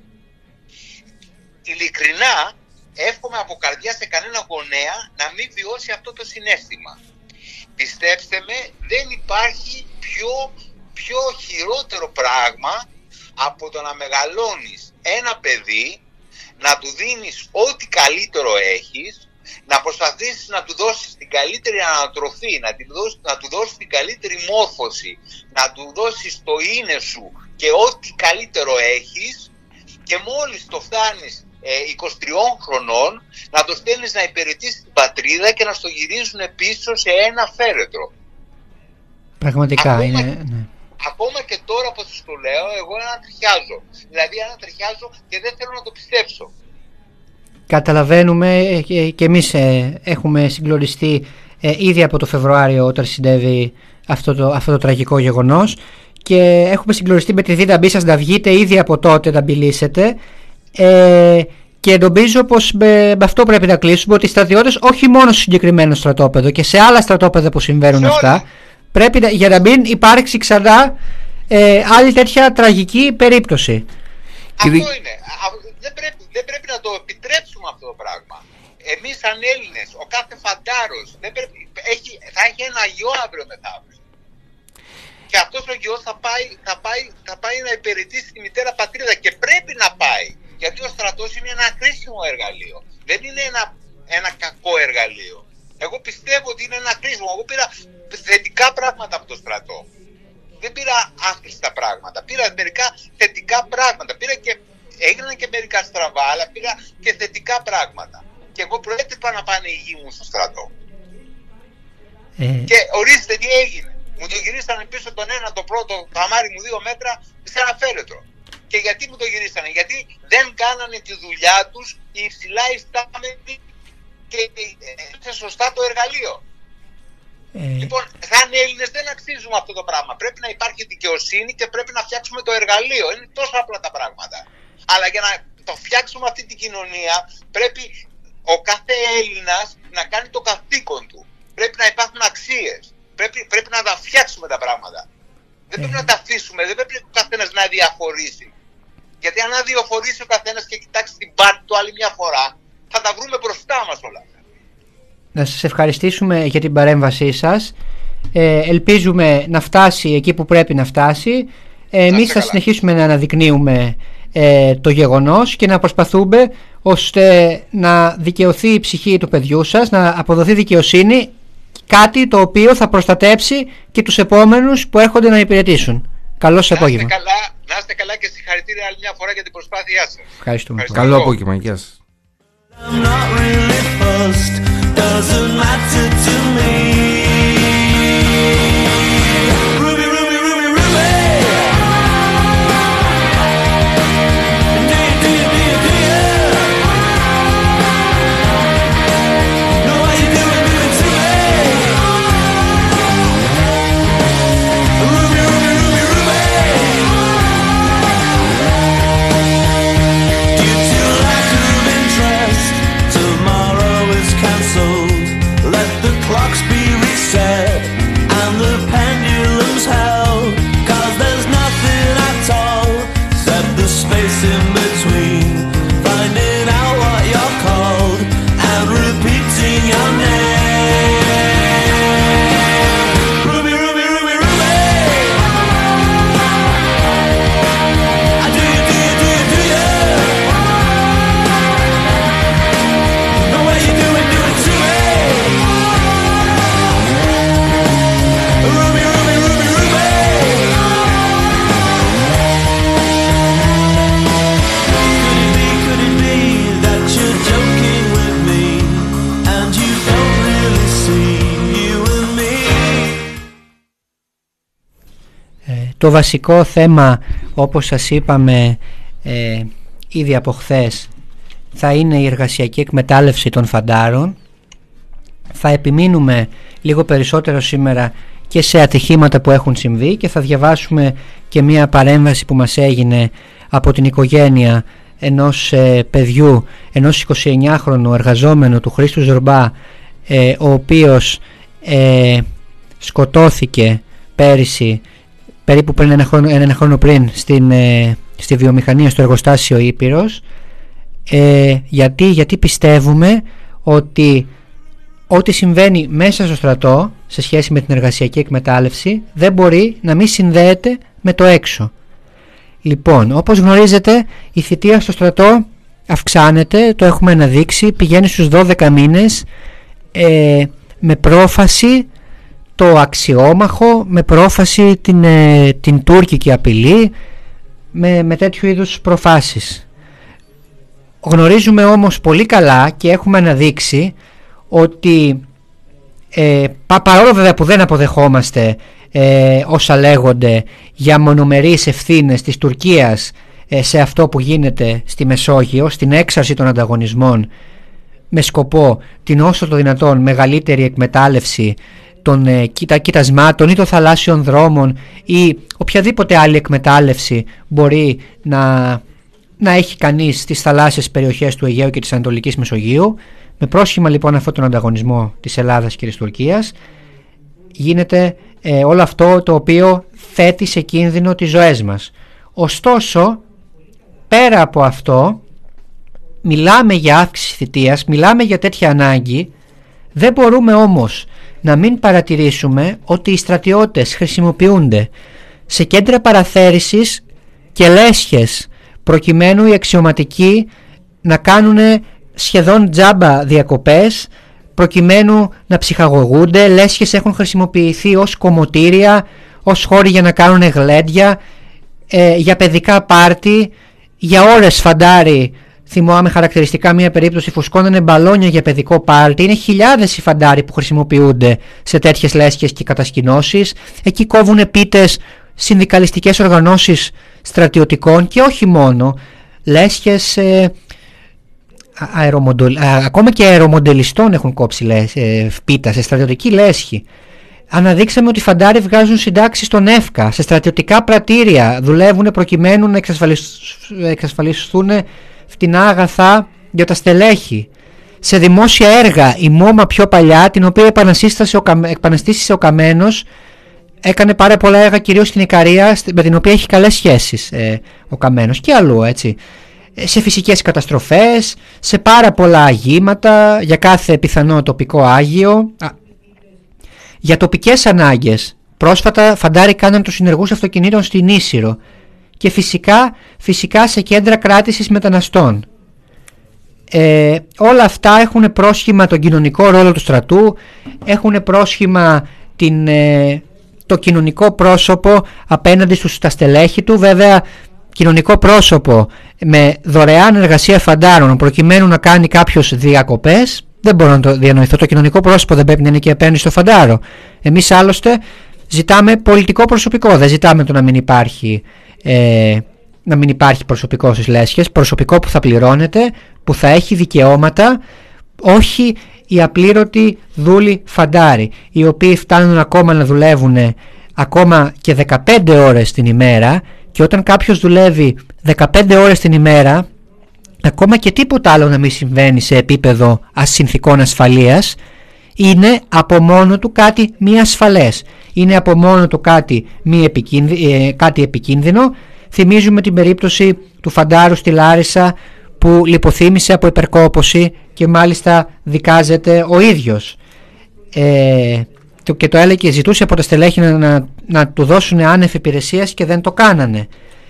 Ειλικρινά εύχομαι από καρδιά σε κανένα γονέα να μην βιώσει αυτό το συναίσθημα. Πιστέψτε με, δεν υπάρχει πιο χειρότερο πράγμα από το να μεγαλώνεις ένα παιδί, να του δίνεις ό,τι καλύτερο έχεις, να προσπαθήσεις να του δώσεις την καλύτερη ανατροφή, να του δώσεις την καλύτερη μόρφωση, να του δώσεις το είναι σου και ό,τι καλύτερο έχεις, και μόλις το φτάνεις 23 χρονών να το στέλνεις να υπηρετήσει την πατρίδα και να στο γυρίζουν πίσω σε ένα φέρετρο. Πραγματικά Ακόμα και τώρα που σας το λέω, εγώ ανατριχιάζω. Δηλαδή ανατριχιάζω και δεν θέλω να το πιστέψω. Καταλαβαίνουμε και εμείς έχουμε συγκλονιστεί ήδη από το Φεβρουάριο όταν συνέβη αυτό το τραγικό γεγονός, και έχουμε συγκλονιστεί με τη δύναμή σας να βγείτε ήδη από τότε να μιλήσετε, και νομίζω πως με αυτό πρέπει να κλείσουμε, ότι οι στρατιώτες, όχι μόνο στο συγκεκριμένο στρατόπεδο και σε άλλα στρατόπεδα που συμβαίνουν αυτά, πρέπει για να μην υπάρξει ξανά άλλη τέτοια τραγική περίπτωση. Αυτό είναι. Δεν πρέπει να το επιτρέψουμε αυτό το πράγμα. Εμείς σαν Έλληνες, ο κάθε φαντάρος θα έχει ένα γιο αύριο μεθαύριο. Και αυτός ο γιος θα πάει να υπηρετήσει τη μητέρα πατρίδα, και πρέπει να πάει. Γιατί ο στρατός είναι ένα χρήσιμο εργαλείο. Δεν είναι ένα κακό εργαλείο. Εγώ πιστεύω ότι είναι ένα χρήσιμο. Εγώ πήρα θετικά πράγματα από το στρατό. Δεν πήρα άχρηστα πράγματα. Πήρα μερικά θετικά πράγματα. Έγιναν και μερικά στραβά, αλλά πήρα και θετικά πράγματα. Και εγώ προέτρεπα να πάνε οι γη μου στο στρατό. Και ορίστε τι έγινε. Μου το γυρίσανε πίσω τον ένα, το πρώτο καμάρι μου 2 μέτρα σε ένα φέρετρο. Και γιατί μου το γυρίσανε? Γιατί δεν κάνανε τη δουλειά τους οι υψηλά ιστάμενοι και σωστά το εργαλείο. Λοιπόν, σαν Έλληνες δεν αξίζουμε αυτό το πράγμα. Πρέπει να υπάρχει δικαιοσύνη και πρέπει να φτιάξουμε το εργαλείο. Είναι τόσο απλά τα πράγματα. Αλλά για να το φτιάξουμε αυτή την κοινωνία, πρέπει ο κάθε Έλληνας να κάνει το καθήκον του. Πρέπει να υπάρχουν αξίες. Πρέπει να τα φτιάξουμε τα πράγματα. Δεν πρέπει να τα αφήσουμε. Δεν πρέπει ο καθένας να αδιαφορήσει. Γιατί αν αδιαφορήσει ο καθένας και κοιτάξει την πάρτη του άλλη μια φορά, θα τα βρούμε μπροστά μας όλα αυτά. Να σας ευχαριστήσουμε για την παρέμβασή σας. Ελπίζουμε να φτάσει εκεί που πρέπει να φτάσει. Εμείς θα συνεχίσουμε να αναδεικνύουμε το γεγονός και να προσπαθούμε ώστε να δικαιωθεί η ψυχή του παιδιού σας, να αποδοθεί δικαιοσύνη, κάτι το οποίο θα προστατέψει και τους επόμενους που έρχονται να υπηρετήσουν. Καλό σας απόγευμα. Να είστε καλά και συγχαρητήρια άλλη μια φορά για την προσπάθειά σας. Ευχαριστούμε. Καλό απόγευμα. Γεια σας. Doesn't matter to me. Ruby, Ruby, Ruby, Ruby. Do you? Know what you doing to me? Ruby, Ruby, Ruby, Ruby. Due to lack of interest, tomorrow is cancelled. Let the clocks be reset and the pendulums held, 'cause there's nothing at all except the space in between finding out what you're called and repeating your name. Ruby, Ruby, Ruby, Ruby. Do you? Know what you doing to me? Ruby, Ruby, Ruby, Ruby. Could it be that you're joking with me and you don't really see you and me? Το βασικό θέμα, όπως σας είπαμε ήδη από χθες, θα είναι η εργασιακή εκμετάλλευση των φαντάρων. Θα επιμείνουμε λίγο περισσότερο σήμερα και σε ατυχήματα που έχουν συμβεί, και θα διαβάσουμε και μια παρέμβαση που μας έγινε από την οικογένεια ενός παιδιού, ενός 29χρονου εργαζόμενου του Χρήστου Ζορμπά, ο οποίος σκοτώθηκε πέρυσι, περίπου πριν ένα χρόνο πριν, στη βιομηχανία, στο εργοστάσιο Ήπειρος. Γιατί πιστεύουμε ότι ό,τι συμβαίνει μέσα στο στρατό σε σχέση με την εργασιακή εκμετάλλευση δεν μπορεί να μην συνδέεται με το έξω. Λοιπόν, όπως γνωρίζετε, η θητεία στο στρατό αυξάνεται, το έχουμε αναδείξει, πηγαίνει στους 12 μήνες, με πρόφαση το αξιόμαχο, με πρόφαση την τουρκική απειλή, με τέτοιου είδους προφάσεις. Γνωρίζουμε όμως πολύ καλά και έχουμε αναδείξει ότι παρόλο βέβαια που δεν αποδεχόμαστε όσα λέγονται για μονομερείς ευθύνες της Τουρκίας σε αυτό που γίνεται στη Μεσόγειο, στην έξαρση των ανταγωνισμών με σκοπό την όσο το δυνατόν μεγαλύτερη εκμετάλλευση των κοιτασμάτων ή των θαλάσσιων δρόμων ή οποιαδήποτε άλλη εκμετάλλευση μπορεί να έχει κανείς στις θαλάσσιες περιοχές του Αιγαίου και της Ανατολικής Μεσογείου. Με πρόσχημα λοιπόν αυτόν τον ανταγωνισμό της Ελλάδας και της Τουρκίας γίνεται όλο αυτό το οποίο θέτει σε κίνδυνο τις ζωές μας. Ωστόσο, πέρα από αυτό, μιλάμε για αύξηση θητείας, μιλάμε για τέτοια ανάγκη. Δεν μπορούμε όμως να μην παρατηρήσουμε ότι οι στρατιώτες χρησιμοποιούνται σε κέντρα παραθέρησης και λέσχες προκειμένου οι αξιωματικοί να κάνουν σχεδόν τζάμπα διακοπές, προκειμένου να ψυχαγωγούνται. Λέσχες έχουν χρησιμοποιηθεί ως κομμωτήρια, ως χώροι για να κάνουν γλέντια, για παιδικά πάρτι, για ώρες φαντάρι. Θυμάμαι χαρακτηριστικά μια περίπτωση, φουσκώνανε μπαλόνια για παιδικό πάρτι. Είναι χιλιάδες οι φαντάροι που χρησιμοποιούνται σε τέτοιες λέσχες και κατασκηνώσεις. Εκεί κόβουν πίτες συνδικαλιστικές οργανώσεις στρατιωτικών και όχι μόνο. Λέσχες, ακόμα και αερομοντελιστών έχουν κόψει πίτα σε στρατιωτική λέσχη. Αναδείξαμε ότι οι φαντάροι βγάζουν συντάξεις στον ΕΦΚΑ, σε στρατιωτικά πρατήρια δουλεύουν προκειμένου να εξασφαλιστούν φτηνά αγαθά για τα στελέχη. Σε δημόσια έργα, η ΜΟΜΑ πιο παλιά, την οποία επαναστήσισε ο Καμένος, έκανε πάρα πολλά έργα κυρίως στην Ικαρία, με την οποία έχει καλές σχέσεις ο Καμένος, και αλλού, έτσι. Σε φυσικές καταστροφές, σε πάρα πολλά αγήματα, για κάθε πιθανό τοπικό άγιο, για τοπικές ανάγκες. Πρόσφατα φαντάροι κάναν τους συνεργούς αυτοκινήτων στην Ίσυρο, και φυσικά σε κέντρα κράτησης μεταναστών. Όλα αυτά έχουν πρόσχημα τον κοινωνικό ρόλο του στρατού, έχουν πρόσχημα το κοινωνικό πρόσωπο απέναντι στα στελέχη του. Βέβαια, κοινωνικό πρόσωπο με δωρεάν εργασία φαντάρων προκειμένου να κάνει κάποιος διακοπές, δεν μπορώ να το διανοηθώ. Το κοινωνικό πρόσωπο δεν πρέπει να είναι και απέναντι στο φαντάρο. Εμείς άλλωστε ζητάμε πολιτικό προσωπικό, δεν ζητάμε το να μην υπάρχει προσωπικό στις λέσχες, προσωπικό που θα πληρώνεται, που θα έχει δικαιώματα, όχι οι απλήρωτοι δούλοι φαντάροι, οι οποίοι φτάνουν ακόμα να δουλεύουν ακόμα και 15 ώρες την ημέρα, και όταν κάποιος δουλεύει 15 ώρες την ημέρα, ακόμα και τίποτα άλλο να μην συμβαίνει σε επίπεδο συνθηκών ασφαλείας, είναι από μόνο του κάτι μη ασφαλές, είναι από μόνο του κάτι επικίνδυνο. Θυμίζουμε την περίπτωση του φαντάρου στη Λάρισα που λιποθύμησε από υπερκόπωση και μάλιστα δικάζεται ο ίδιος, και το έλεγε, ζητούσε από τα στελέχη να του δώσουν άνευ υπηρεσίας και δεν το κάνανε.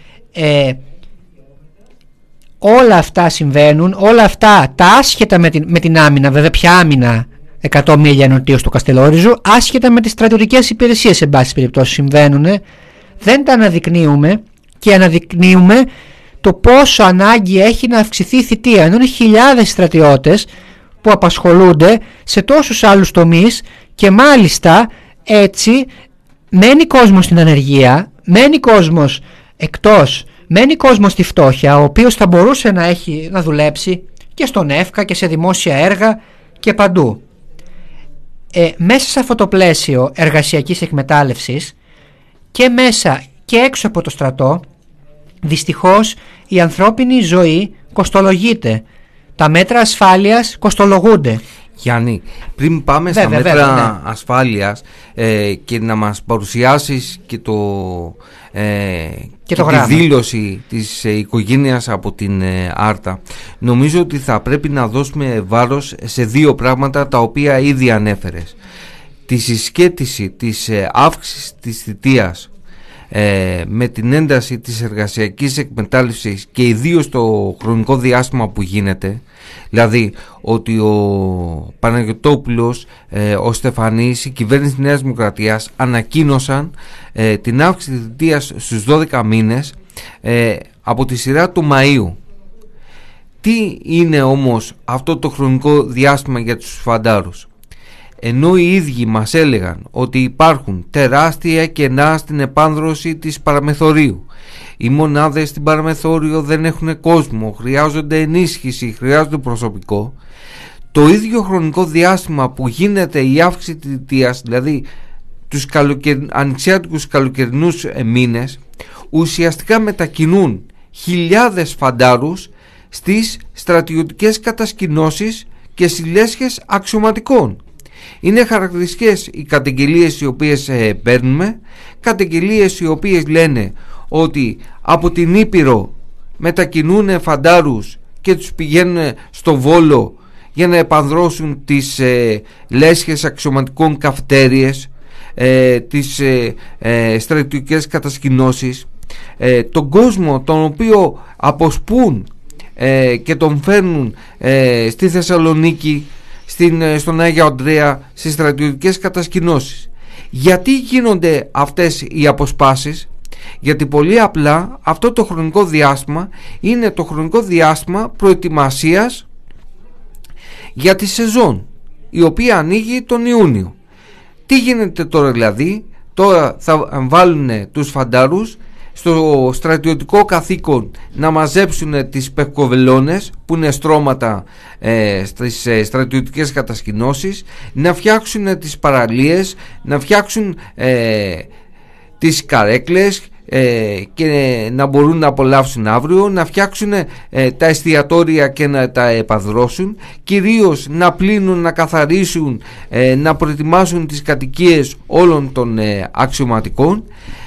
Όλα αυτά συμβαίνουν, όλα αυτά τα άσχετα με την άμυνα, βέβαια ποια άμυνα 100 μίλια νοτίως του Καστελόριζου, άσχετα με τις στρατιωτικές υπηρεσίες, σε πάση περιπτώσει συμβαίνουν. Δεν τα αναδεικνύουμε, και αναδεικνύουμε το πόσο ανάγκη έχει να αυξηθεί η θητεία, ενώ είναι χιλιάδες στρατιώτες που απασχολούνται σε τόσους άλλους τομείς, και μάλιστα έτσι μένει κόσμος στην ανεργία, μένει κόσμος εκτός, μένει κόσμος στη φτώχεια, ο οποίος θα μπορούσε να δουλέψει και στον ΕΦΚΑ και σε δημόσια έργα και παντού. μέσα σε αυτό το πλαίσιο εργασιακής εκμετάλλευσης και μέσα και έξω από το στρατό, δυστυχώς η ανθρώπινη ζωή κοστολογείται. Τα μέτρα ασφάλειας κοστολογούνται. Γιάννη, πριν πάμε στα μέτρα ασφάλειας και να μας παρουσιάσεις και τη δήλωση της οικογένειας από την Άρτα, νομίζω ότι θα πρέπει να δώσουμε βάρος σε δύο πράγματα τα οποία ήδη ανέφερες. Τη συσχέτιση της αύξησης της θητείας με την ένταση της εργασιακής εκμετάλλευσης και ιδίως το χρονικό διάστημα που γίνεται, δηλαδή ότι ο Παναγιωτόπουλος, ο Στεφανής, η κυβέρνηση Νέας Δημοκρατίας ανακοίνωσαν την αύξηση της θητείας στους 12 μήνες από τη σειρά του Μαΐου. Τι είναι όμως αυτό το χρονικό διάστημα για τους φαντάρους? Ενώ οι ίδιοι μας έλεγαν ότι υπάρχουν τεράστια κενά στην επάνδρωση της παραμεθορίου, οι μονάδες στην παραμεθόριο δεν έχουν κόσμο, χρειάζονται ενίσχυση, χρειάζονται προσωπικό, το ίδιο χρονικό διάστημα που γίνεται η αύξηση της θητείας, δηλαδή τους ανοιξιάτικους καλοκαιρινούς μήνες, ουσιαστικά μετακινούν χιλιάδες φαντάρους στις στρατιωτικές κατασκηνώσεις και στις λέσχες αξιωματικών. Είναι χαρακτηριστικές οι καταγγελίες οι οποίες παίρνουμε, καταγγελίες οι οποίες λένε ότι από την Ήπειρο μετακινούν φαντάρους και τους πηγαίνουν στο Βόλο για να επανδρώσουν τις λέσχες αξιωματικών καυτέριες, τις στρατιωτικές κατασκηνώσεις, τον κόσμο τον οποίο αποσπούν και τον φέρνουν στη Θεσσαλονίκη, στον Άγιο Ανδρέα, στις στρατιωτικές κατασκηνώσεις. Γιατί γίνονται αυτές οι αποσπάσεις? Γιατί πολύ απλά αυτό το χρονικό διάστημα είναι το χρονικό διάστημα προετοιμασίας για τη σεζόν, η οποία ανοίγει τον Ιούνιο. Τι γίνεται τώρα δηλαδή? Τώρα θα βάλουν τους φαντάρους στο στρατιωτικό καθήκον να μαζέψουν τις πευκοβελώνες που είναι στρώματα στις στρατιωτικές κατασκηνώσεις, να φτιάξουν τις παραλίες, να φτιάξουν τις καρέκλες και να μπορούν να απολαύσουν αύριο, να φτιάξουν τα εστιατόρια και να τα επαδρώσουν, κυρίως να πλύνουν, να καθαρίσουν, να προετοιμάσουν τις κατοικίες όλων των αξιωματικών,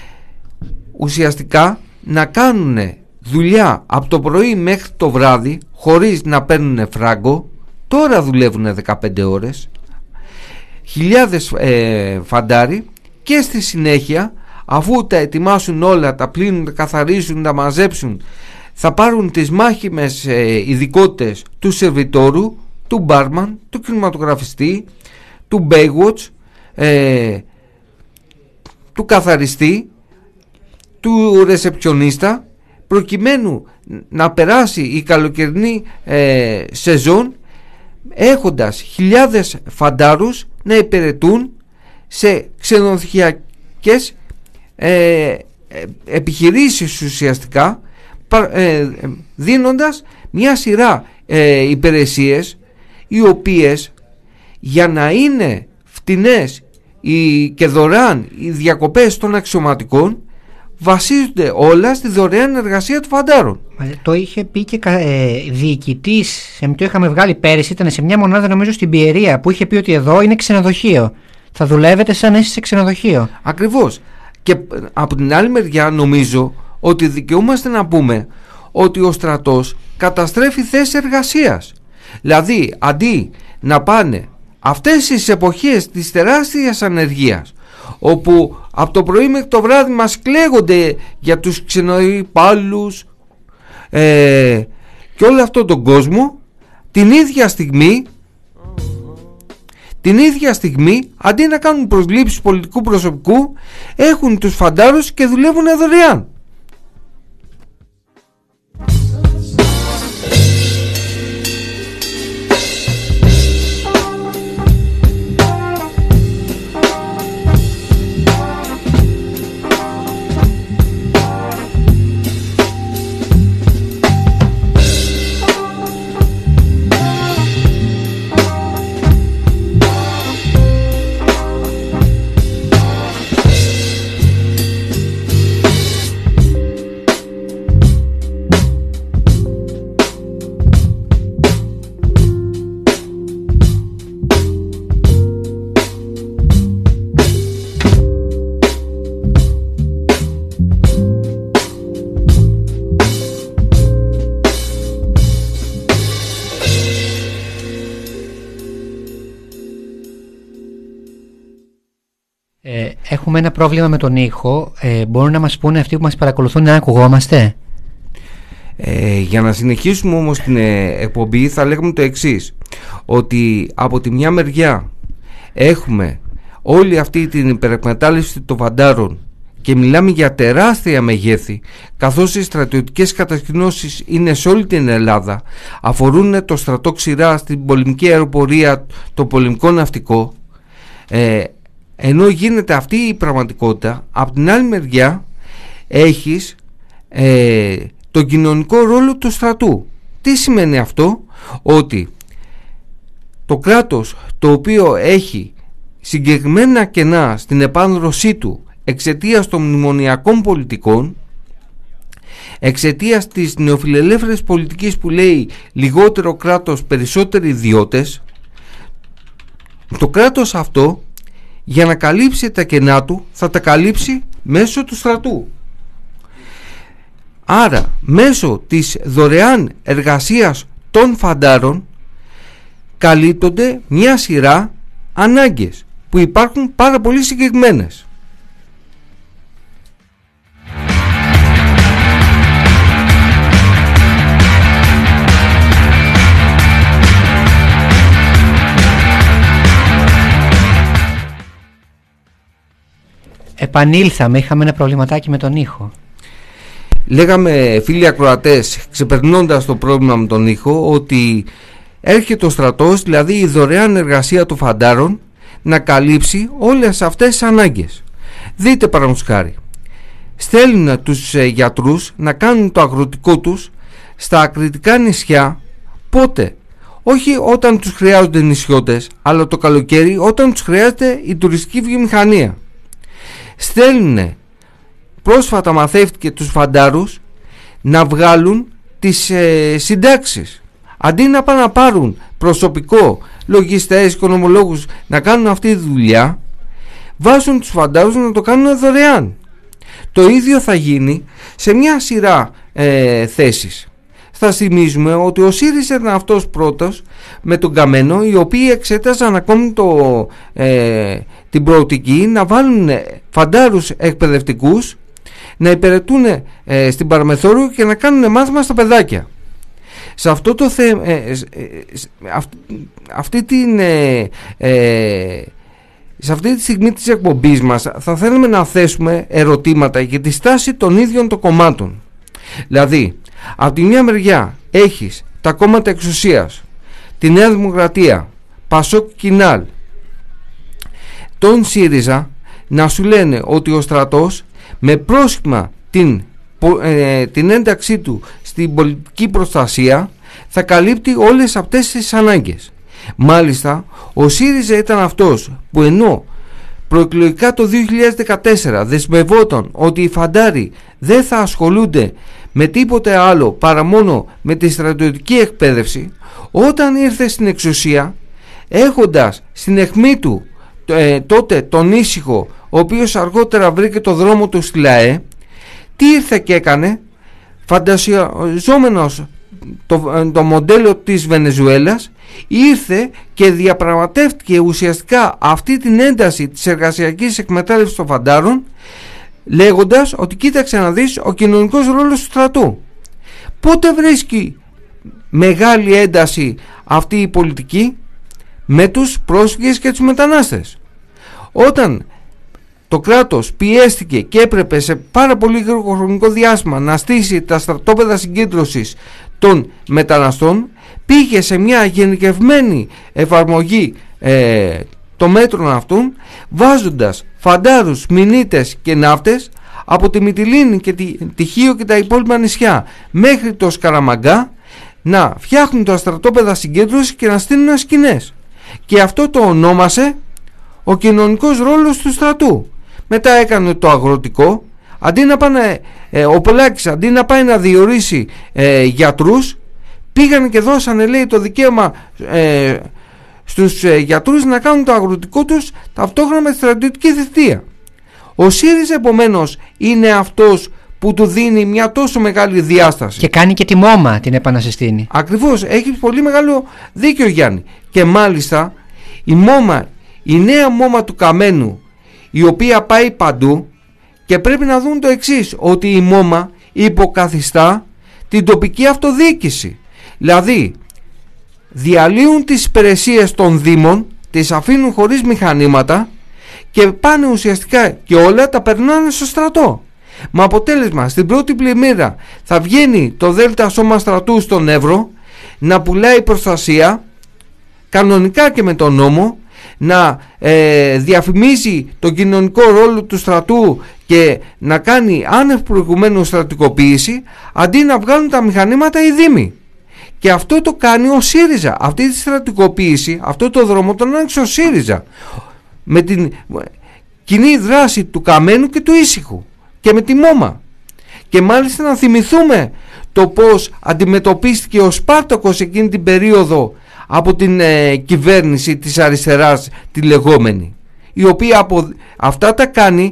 ουσιαστικά να κάνουν δουλειά από το πρωί μέχρι το βράδυ χωρίς να παίρνουν φράγκο. Τώρα δουλεύουν 15 ώρες, χιλιάδες φαντάροι, και στη συνέχεια, αφού τα ετοιμάσουν όλα, τα πλύνουν, τα καθαρίσουν, τα μαζέψουν, θα πάρουν τις μάχημες ειδικότητες του σερβιτόρου, του μπάρμαν, του κινηματογραφιστή, του Baywatch, του καθαριστή, του ρεσεψιονίστα, προκειμένου να περάσει η καλοκαιρινή σεζόν έχοντας χιλιάδες φαντάρους να υπηρετούν σε ξενοδοχειακές επιχειρήσεις, ουσιαστικά δίνοντας μια σειρά υπηρεσίες, οι οποίες, για να είναι φτηνές και δωρεάν οι διακοπές των αξιωματικών, βασίζονται όλα στη δωρεάν εργασία του φαντάρων. Το είχε πει και διοικητής, το είχαμε βγάλει πέρυσι, ήταν σε μια μονάδα νομίζω στην Πιερία, που είχε πει ότι εδώ είναι ξενοδοχείο, θα δουλεύετε σαν να είστε σε ξενοδοχείο. Ακριβώς. Και από την άλλη μεριά νομίζω ότι δικαιούμαστε να πούμε ότι ο στρατός καταστρέφει θέσεις εργασίας. Δηλαδή αντί να πάνε αυτές τις εποχές της τεράστιας ανεργίας, όπου από το πρωί μέχρι το βράδυ μας κλαίγονται για τους ξενοϊπάλλους και όλο αυτόν τον κόσμο, την ίδια στιγμή αντί να κάνουν προσλήψεις πολιτικού προσωπικού, έχουν τους φαντάρους και δουλεύουν δωρεάν. έχουμε ένα πρόβλημα με τον ήχο. Μπορούν να μας πούνε αυτοί που μας παρακολουθούν αν ακουγόμαστε? Για να συνεχίσουμε όμως την εκπομπή θα λέγαμε το εξής, ότι από τη μια μεριά έχουμε όλη αυτή την υπερεκμετάλλευση των φαντάρων και μιλάμε για τεράστια μεγέθη, καθώς οι στρατιωτικές κατασκηνώσεις είναι σε όλη την Ελλάδα, αφορούν το στρατό ξηρά, στην πολεμική αεροπορία, το πολεμικό ναυτικό, ενώ γίνεται αυτή η πραγματικότητα. Από την άλλη μεριά έχεις τον κοινωνικό ρόλο του στρατού. Τι σημαίνει αυτό? Ότι το κράτος, το οποίο έχει συγκεκριμένα κενά στην επάνδρωσή του εξαιτίας των μνημονιακών πολιτικών, εξαιτίας της νεοφιλελεύθερης πολιτικής που λέει λιγότερο κράτος, περισσότεροι ιδιώτες, το κράτος αυτό, για να καλύψει τα κενά του, θα τα καλύψει μέσω του στρατού. Άρα μέσω της δωρεάν εργασίας των φαντάρων καλύπτονται μια σειρά ανάγκες που υπάρχουν πάρα πολύ συγκεκριμένες. Επανήλθαμε, είχαμε ένα προβληματάκι με τον ήχο. Λέγαμε, φίλοι ακροατές, ξεπερνώντας το πρόβλημα με τον ήχο, ότι έρχεται ο στρατός, δηλαδή η δωρεάν εργασία των φαντάρων, να καλύψει όλες αυτές τις ανάγκες. Δείτε παραδείγματος χάρη, στέλνουν τους γιατρούς να κάνουν το αγροτικό τους στα ακριτικά νησιά. Πότε? Όχι όταν τους χρειάζονται νησιώτες, αλλά το καλοκαίρι, όταν τους χρειάζεται η τουριστική βιομηχανία. Στέλνουν, πρόσφατα μαθεύτηκε, τους φαντάρους να βγάλουν τις συντάξεις. Αντί να πάνε να πάρουν προσωπικό, λογιστές, οικονομολόγους να κάνουν αυτή τη δουλειά, βάζουν τους φαντάρους να το κάνουν δωρεάν. Το ίδιο θα γίνει σε μια σειρά θέσεις. Θα θυμίζουμε ότι ο ΣΥΡΙΖΑ ήταν αυτός πρώτος με τον Καμένο, οι οποίοι εξέταζαν ακόμη την προοπτική να βάλουν φαντάρους εκπαιδευτικούς να υπηρετούν στην Παραμεθόριο και να κάνουν μάθημα στα παιδάκια. Σε αυτό το θέμα, σε αυτή τη στιγμή της εκπομπής μας θα θέλουμε να θέσουμε ερωτήματα για τη στάση των ίδιων των κομμάτων. Δηλαδή, από τη μια μεριά έχεις τα κόμματα εξουσίας, τη Νέα Δημοκρατία, Πασόκ, Κινάλ, τον ΣΥΡΙΖΑ, να σου λένε ότι ο στρατός με πρόσχημα την ένταξή του στην πολιτική προστασία θα καλύπτει όλες αυτές τις ανάγκες. Μάλιστα, ο ΣΥΡΙΖΑ ήταν αυτός που ενώ προεκλογικά το 2014 δεσμευόταν ότι οι φαντάροι δεν θα ασχολούνται με τίποτε άλλο παρά μόνο με τη στρατιωτική εκπαίδευση, όταν ήρθε στην εξουσία, έχοντας στην αιχμή του τότε τον Ήσυχο, ο οποίος αργότερα βρήκε το δρόμο του στη ΛΑΕ, τι ήρθε και έκανε? Φαντασιαζόμενος το μοντέλο της Βενεζουέλας, ήρθε και διαπραγματεύτηκε ουσιαστικά αυτή την ένταση της εργασιακής εκμετάλλευσης των φαντάρων, λέγοντας ότι κοίταξε να δεις ο κοινωνικός ρόλος του στρατού. Πότε βρίσκει μεγάλη ένταση αυτή η πολιτική? Με τους πρόσφυγες και τους μετανάστες. Όταν το κράτος πιέστηκε και έπρεπε σε πάρα πολύ γρήγορο χρονικό διάστημα να στήσει τα στρατόπεδα συγκέντρωσης των μεταναστών, πήγε σε μια γενικευμένη εφαρμογή των μέτρων αυτών, βάζοντας φαντάρους, μηνύτες και ναύτες από τη Μυτιλήνη και τη Χίο και τα υπόλοιπα νησιά μέχρι το Σκαραμαγκά, να φτιάχνουν τα στρατόπεδα συγκέντρωσης και να στείλουν σκηνές. Και αυτό το ονόμασε ο κοινωνικός ρόλος του στρατού. Μετά έκανε το αγροτικό. Αντί να πάνε, ο Πολάκης αντί να πάει να διορίσει γιατρούς, πήγαν και δώσανε, λέει, το δικαίωμα στους γιατρούς να κάνουν το αγροτικό τους ταυτόχρονα με τη στρατιωτική θητεία. Ο ΣΥΡΙΖΑ επομένως είναι αυτός που του δίνει μια τόσο μεγάλη διάσταση. Και κάνει και τη ΜΟΜΑ, την επανασυστήνει. Ακριβώς, έχει πολύ μεγάλο δίκιο, Γιάννη. Και μάλιστα η ΜΟΜΑ, η νέα ΜΟΜΑ του Καμένου, η οποία πάει παντού, και πρέπει να δουν το εξής, ότι η ΜΟΜΑ υποκαθιστά την τοπική αυτοδιοίκηση. Δηλαδή διαλύουν τις υπηρεσίες των δήμων, τις αφήνουν χωρίς μηχανήματα και πάνε ουσιαστικά και όλα τα περνάνε στο στρατό. Με αποτέλεσμα στην πρώτη πλημμύρα θα βγαίνει το Δέλτα Σώμα Στρατού στον Εύρο να πουλάει προστασία κανονικά και με τον νόμο, να διαφημίζει τον κοινωνικό ρόλο του στρατού και να κάνει άνευ προηγουμένου στρατικοποίηση, αντί να βγάλουν τα μηχανήματα οι δήμοι. Και αυτό το κάνει ο ΣΥΡΙΖΑ. Αυτή τη στρατικοποίηση, αυτό το δρόμο τον άνοιξε ο ΣΥΡΙΖΑ με την κοινή δράση του Καμένου και του Ήσυχου και με τη ΜΟΜΑ. Και μάλιστα να θυμηθούμε το πώς αντιμετωπίστηκε ο Σπάρτακος εκείνη την περίοδο από την κυβέρνηση της αριστεράς, τη λεγόμενη, η οποία από αυτά τα κάνει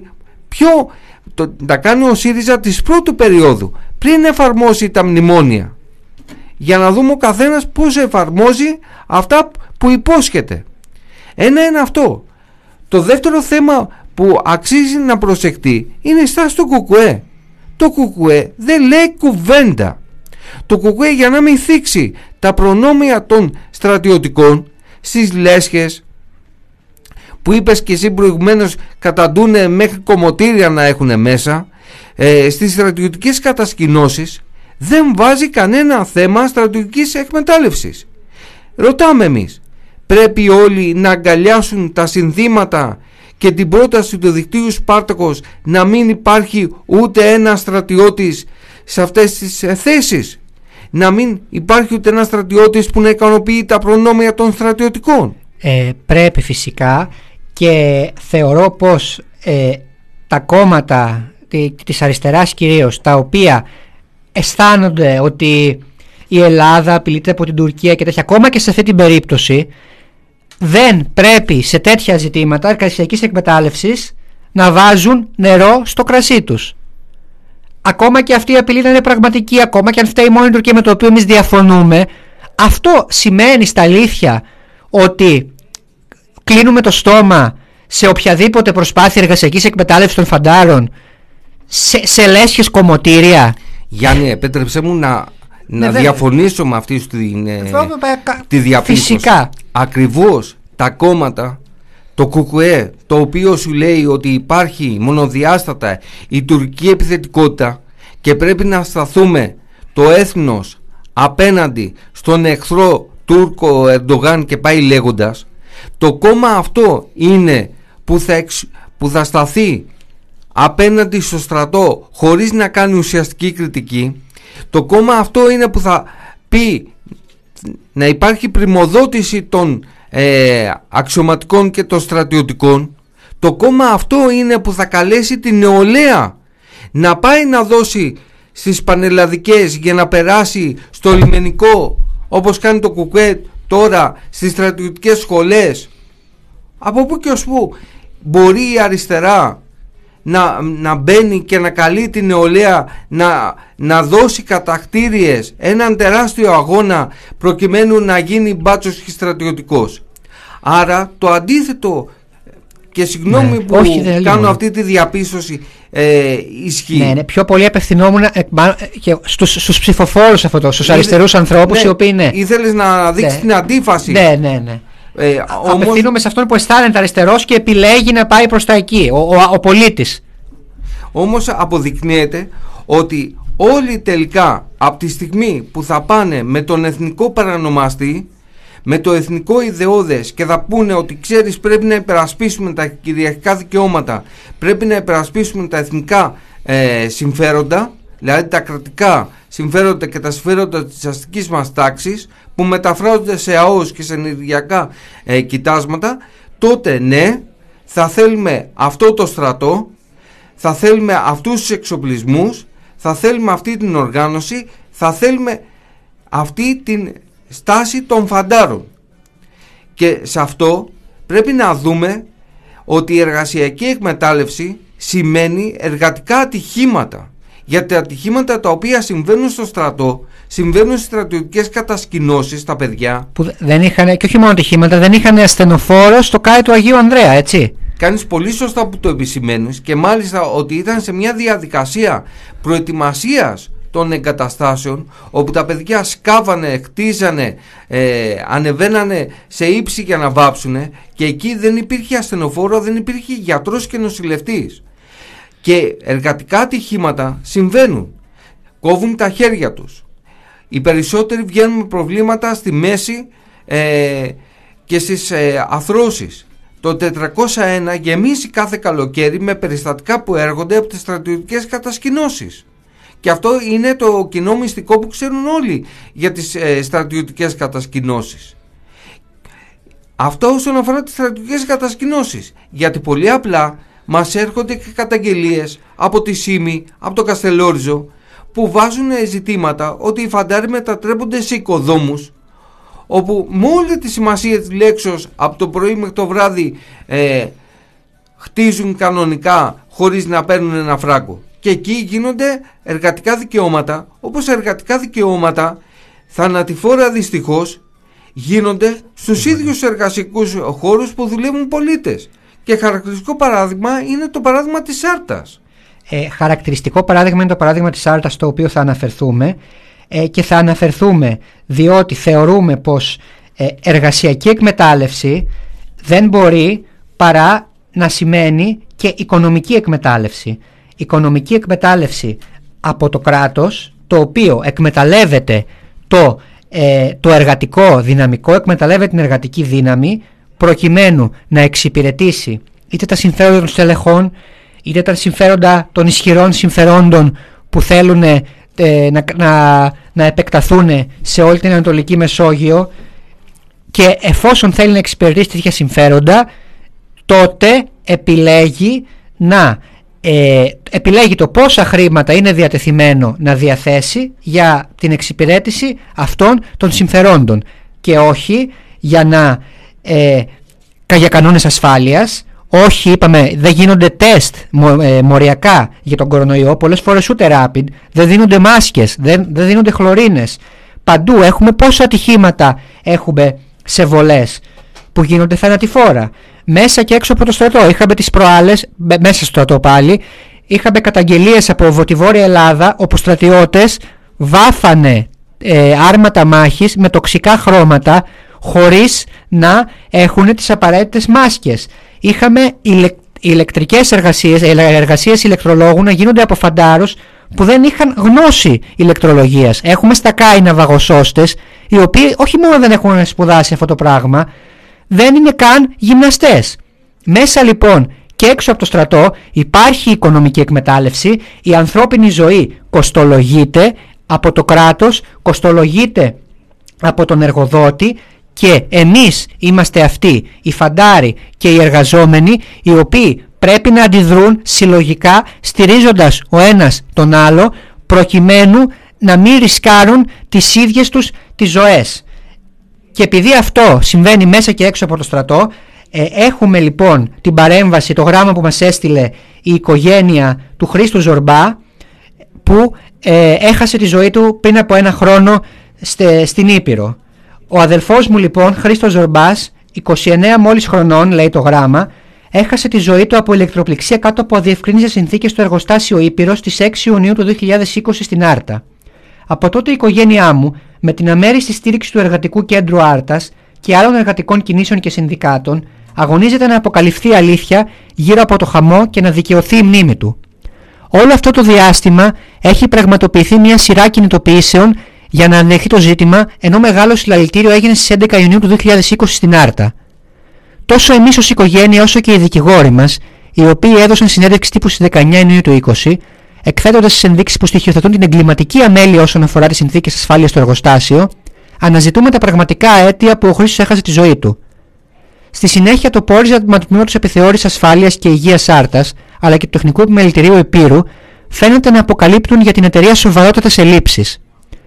τα κάνει ο ΣΥΡΙΖΑ της πρώτου περίοδου, πριν εφαρμόσει τα μνημόνια, για να δούμε ο καθένας πώς εφαρμόζει αυτά που υπόσχεται. Ένα είναι αυτό. Το δεύτερο θέμα που αξίζει να προσεχτεί είναι η στάση του ΚΚΕ. Το ΚΚΕ δεν λέει κουβέντα. Το ΚΚΕ, για να μην θίξει τα προνόμια των στρατιωτικών στις λέσχες που είπες και εσύ προηγουμένως, καταντούν μέχρι κομμωτήρια να έχουν μέσα, στις στρατιωτικές κατασκηνώσεις, δεν βάζει κανένα θέμα στρατιωτικής εκμετάλλευσης. Ρωτάμε εμείς, πρέπει όλοι να αγκαλιάσουν τα συνθήματα και την πρόταση του δικτύου Σπάρτακος να μην υπάρχει ούτε ένα στρατιώτης σε αυτές τις θέσεις? Να μην υπάρχει ούτε ένα στρατιώτης που να ικανοποιεί τα προνόμια των στρατιωτικών? Πρέπει φυσικά, και θεωρώ πως τα κόμματα της αριστεράς κυρίως, τα οποία αισθάνονται ότι η Ελλάδα απειλείται από την Τουρκία και τέτοια, ακόμα και σε αυτή την περίπτωση, δεν πρέπει σε τέτοια ζητήματα εργασιακής εκμετάλλευσης να βάζουν νερό στο κρασί τους. Ακόμα και αυτή η απειλή να είναι πραγματική, ακόμα και αν φταίει μόνο η Τουρκία, με το οποίο εμείς διαφωνούμε, αυτό σημαίνει στα αλήθεια ότι κλείνουμε το στόμα σε οποιαδήποτε προσπάθεια εργασιακής εκμετάλλευσης των φαντάρων, σε λέσχες κομμωτήρια? Γιάννη, επέτρεψέ μου να διαφωνήσω με αυτή τη διαπίστωση. Φυσικά. Ακριβώς τα κόμματα, το ΚΚΕ, το οποίο σου λέει ότι υπάρχει μονοδιάστατα η τουρκική επιθετικότητα και πρέπει να σταθούμε το έθνος απέναντι στον εχθρό Τούρκο Ερντογάν και πάει λέγοντας, το κόμμα αυτό είναι που θα σταθεί απέναντι στο στρατό χωρίς να κάνει ουσιαστική κριτική. Το κόμμα αυτό είναι που θα πει να υπάρχει πριμοδότηση των αξιωματικών και των στρατιωτικών. Το κόμμα αυτό είναι που θα καλέσει την νεολαία να πάει να δώσει στις πανελλαδικές για να περάσει στο λιμενικό, όπως κάνει το ΚΚΕ τώρα στις στρατιωτικές σχολές. Από πού και ως πού μπορεί η αριστερά να μπαίνει και να καλεί την νεολαία να δώσει κατακτήριες, έναν τεράστιο αγώνα προκειμένου να γίνει μπάτσος και στρατιωτικός? Άρα το αντίθετο, και συγγνώμη που κάνω αυτή τη διαπίστωση, ισχύει. Ναι, πιο πολύ απευθυνόμουν και στους ψηφοφόρους αυτό, στους αριστερούς ανθρώπους, οι οποίοι ήθελες να δείξεις την αντίφαση. Ναι. Απευθύνομαι σε αυτόν που αισθάνεται αριστερός και επιλέγει να πάει προς τα εκεί, ο πολίτης. Όμως αποδεικνύεται ότι όλοι τελικά από τη στιγμή που θα πάνε με τον εθνικό παρανομαστή, με το εθνικό ιδεώδες, και θα πούνε ότι ξέρεις, πρέπει να υπερασπίσουμε τα κυριαρχικά δικαιώματα, πρέπει να υπερασπίσουμε τα εθνικά συμφέροντα, δηλαδή τα κρατικά συμφέροντα και τα συμφέροντα της αστικής μας τάξης, που μεταφράζονται σε ΑΟΣ και σε ενεργειακά κοιτάσματα, τότε ναι, θα θέλουμε αυτό το στρατό, θα θέλουμε αυτούς τους εξοπλισμούς, θα θέλουμε αυτή την οργάνωση, θα θέλουμε αυτή την στάση των φαντάρων. Και σε αυτό πρέπει να δούμε ότι η εργασιακή εκμετάλλευση σημαίνει εργατικά ατυχήματα. Για τα ατυχήματα τα οποία συμβαίνουν στο στρατό, συμβαίνουν στις στρατιωτικές κατασκηνώσεις, τα παιδιά που δεν είχαν, και όχι μόνο ατυχήματα, δεν είχαν ασθενοφόρο στο κάι του Αγίου Ανδρέα, έτσι. κάνεις πολύ σωστά που το επισημαίνεις, και μάλιστα ότι ήταν σε μια διαδικασία προετοιμασίας των εγκαταστάσεων, όπου τα παιδιά σκάβανε, χτίζανε, ανεβαίνανε σε ύψη για να βάψουνε, και εκεί δεν υπήρχε ασθενοφόρο, δεν υπήρχε γιατρός και νοσηλευτής. Και εργατικά ατυχήματα συμβαίνουν, κόβουν τα χέρια τους. Οι περισσότεροι βγαίνουν με προβλήματα στη μέση και στις αρθρώσεις. Το 401 γεμίσει κάθε καλοκαίρι με περιστατικά που έρχονται από τις στρατιωτικές κατασκηνώσεις. Και αυτό είναι το κοινό μυστικό που ξέρουν όλοι για τις στρατιωτικές κατασκηνώσεις. Αυτό όσον αφορά τις στρατιωτικές κατασκηνώσεις. Γιατί πολύ απλά μας έρχονται και καταγγελίες από τη Σύμη, από το Καστελόριζο, που βάζουν ζητήματα ότι οι φαντάροι μετατρέπονται σε οικοδόμους, όπου με όλη τη σημασία της λέξεως από το πρωί μέχρι το βράδυ χτίζουν κανονικά χωρίς να παίρνουν ένα φράγκο. Και εκεί γίνονται εργατικά δικαιώματα, όπως εργατικά δικαιώματα θανατηφόρα δυστυχώς γίνονται στους ίδιους εργασιακούς χώρους που δουλεύουν πολίτες. Και χαρακτηριστικό παράδειγμα είναι το παράδειγμα της Σάρτας. Χαρακτηριστικό παράδειγμα είναι το παράδειγμα της Σάρτας, στο οποίο θα αναφερθούμε, και θα αναφερθούμε διότι θεωρούμε πως εργασιακή εκμετάλλευση δεν μπορεί παρά να σημαίνει και οικονομική εκμετάλλευση. Οικονομική εκμετάλλευση από το κράτος, το οποίο εκμεταλλεύεται το εργατικό δυναμικό, εκμεταλλεύεται την εργατική δύναμη, προκειμένου να εξυπηρετήσει είτε τα συμφέροντα των στελεχών, είτε τα συμφέροντα των ισχυρών συμφερόντων που θέλουν να επεκταθούν σε όλη την Ανατολική Μεσόγειο, και εφόσον θέλει να εξυπηρετήσει τέτοια συμφέροντα, τότε επιλέγει το πόσα χρήματα είναι διατεθειμένο να διαθέσει για την εξυπηρέτηση αυτών των συμφερόντων, και όχι για κανόνες ασφάλειας. Όχι, είπαμε, δεν γίνονται τεστ μοριακά για τον κορονοϊό, πολλές φορές ούτε rapid, δεν δίνονται μάσκες, δεν δίνονται χλωρίνες. Παντού έχουμε πόσα ατυχήματα έχουμε σε βολές που γίνονται θανατηφόρα. Μέσα και έξω από το στρατό. Είχαμε τις προάλλες, μέσα στο στρατό πάλι, είχαμε καταγγελίες από τη Βόρεια Ελλάδα, όπου στρατιώτες βάφανε άρματα μάχης με τοξικά χρώματα χωρίς να έχουν τις απαραίτητες μάσκες. Είχαμε ηλεκτρικές εργασίες ηλεκτρολόγου να γίνονται από φαντάρους που δεν είχαν γνώση ηλεκτρολογίας. Έχουμε στα Κάινα βαγοσώστες, οι οποίοι όχι μόνο δεν έχουν σπουδάσει αυτό το πράγμα, δεν είναι καν γυμναστές. Μέσα λοιπόν και έξω από το στρατό υπάρχει οικονομική εκμετάλλευση, η ανθρώπινη ζωή κοστολογείται από το κράτος, κοστολογείται από τον εργοδότη, και εμείς είμαστε αυτοί οι φαντάροι και οι εργαζόμενοι, οι οποίοι πρέπει να αντιδρούν συλλογικά, στηρίζοντας ο ένας τον άλλο, προκειμένου να μην ρισκάρουν τις ίδιες τους τις ζωές. Και επειδή αυτό συμβαίνει μέσα και έξω από το στρατό, έχουμε λοιπόν την παρέμβαση, το γράμμα που μας έστειλε η οικογένεια του Χρήστου Ζορμπά, που έχασε τη ζωή του πριν από 1 χρόνο στην Ήπειρο. Ο αδελφός μου λοιπόν, Χρήστος Ζορμπάς, 29 μόλις χρονών, λέει το γράμμα, έχασε τη ζωή του από ηλεκτροπληξία κάτω από αδιευκρίνητες συνθήκες στο εργοστάσιο Ήπειρος στις 6 Ιουνίου του 2020 στην Άρτα. Από τότε η οικογένειά μου, με την αμέριστη στήριξη του Εργατικού Κέντρου Άρτας και άλλων εργατικών κινήσεων και συνδικάτων, αγωνίζεται να αποκαλυφθεί αλήθεια γύρω από το χαμό και να δικαιωθεί η μνήμη του. Όλο αυτό το διάστημα έχει πραγματοποιηθεί μια σειρά κινητοποιήσεων για να ανέχει το ζήτημα, ενώ μεγάλο συλλαλητήριο έγινε στις 11 Ιουνίου του 2020 στην Άρτα. Τόσο εμείς ως οικογένεια όσο και οι δικηγόροι μας, οι οποίοι έδωσαν συνέντευξη τύπου στις 19 Ιουνίου του 2020, εκθέτοντας τις ενδείξεις που στοιχειοθετούν την εγκληματική αμέλεια όσον αφορά τις συνθήκες ασφάλειας στο εργοστάσιο, αναζητούμε τα πραγματικά αίτια που ο Χρήστος έχασε τη ζωή του. Στη συνέχεια, το πόρισμα του Τμήματος Επιθεώρησης Ασφάλειας και Υγείας Άρτας, αλλά και του Τεχνικού Επιμελητηρίου Epήρου, φαίνεται να αποκαλύπτουν για την εταιρεία σοβαρότατες ελλείψεις.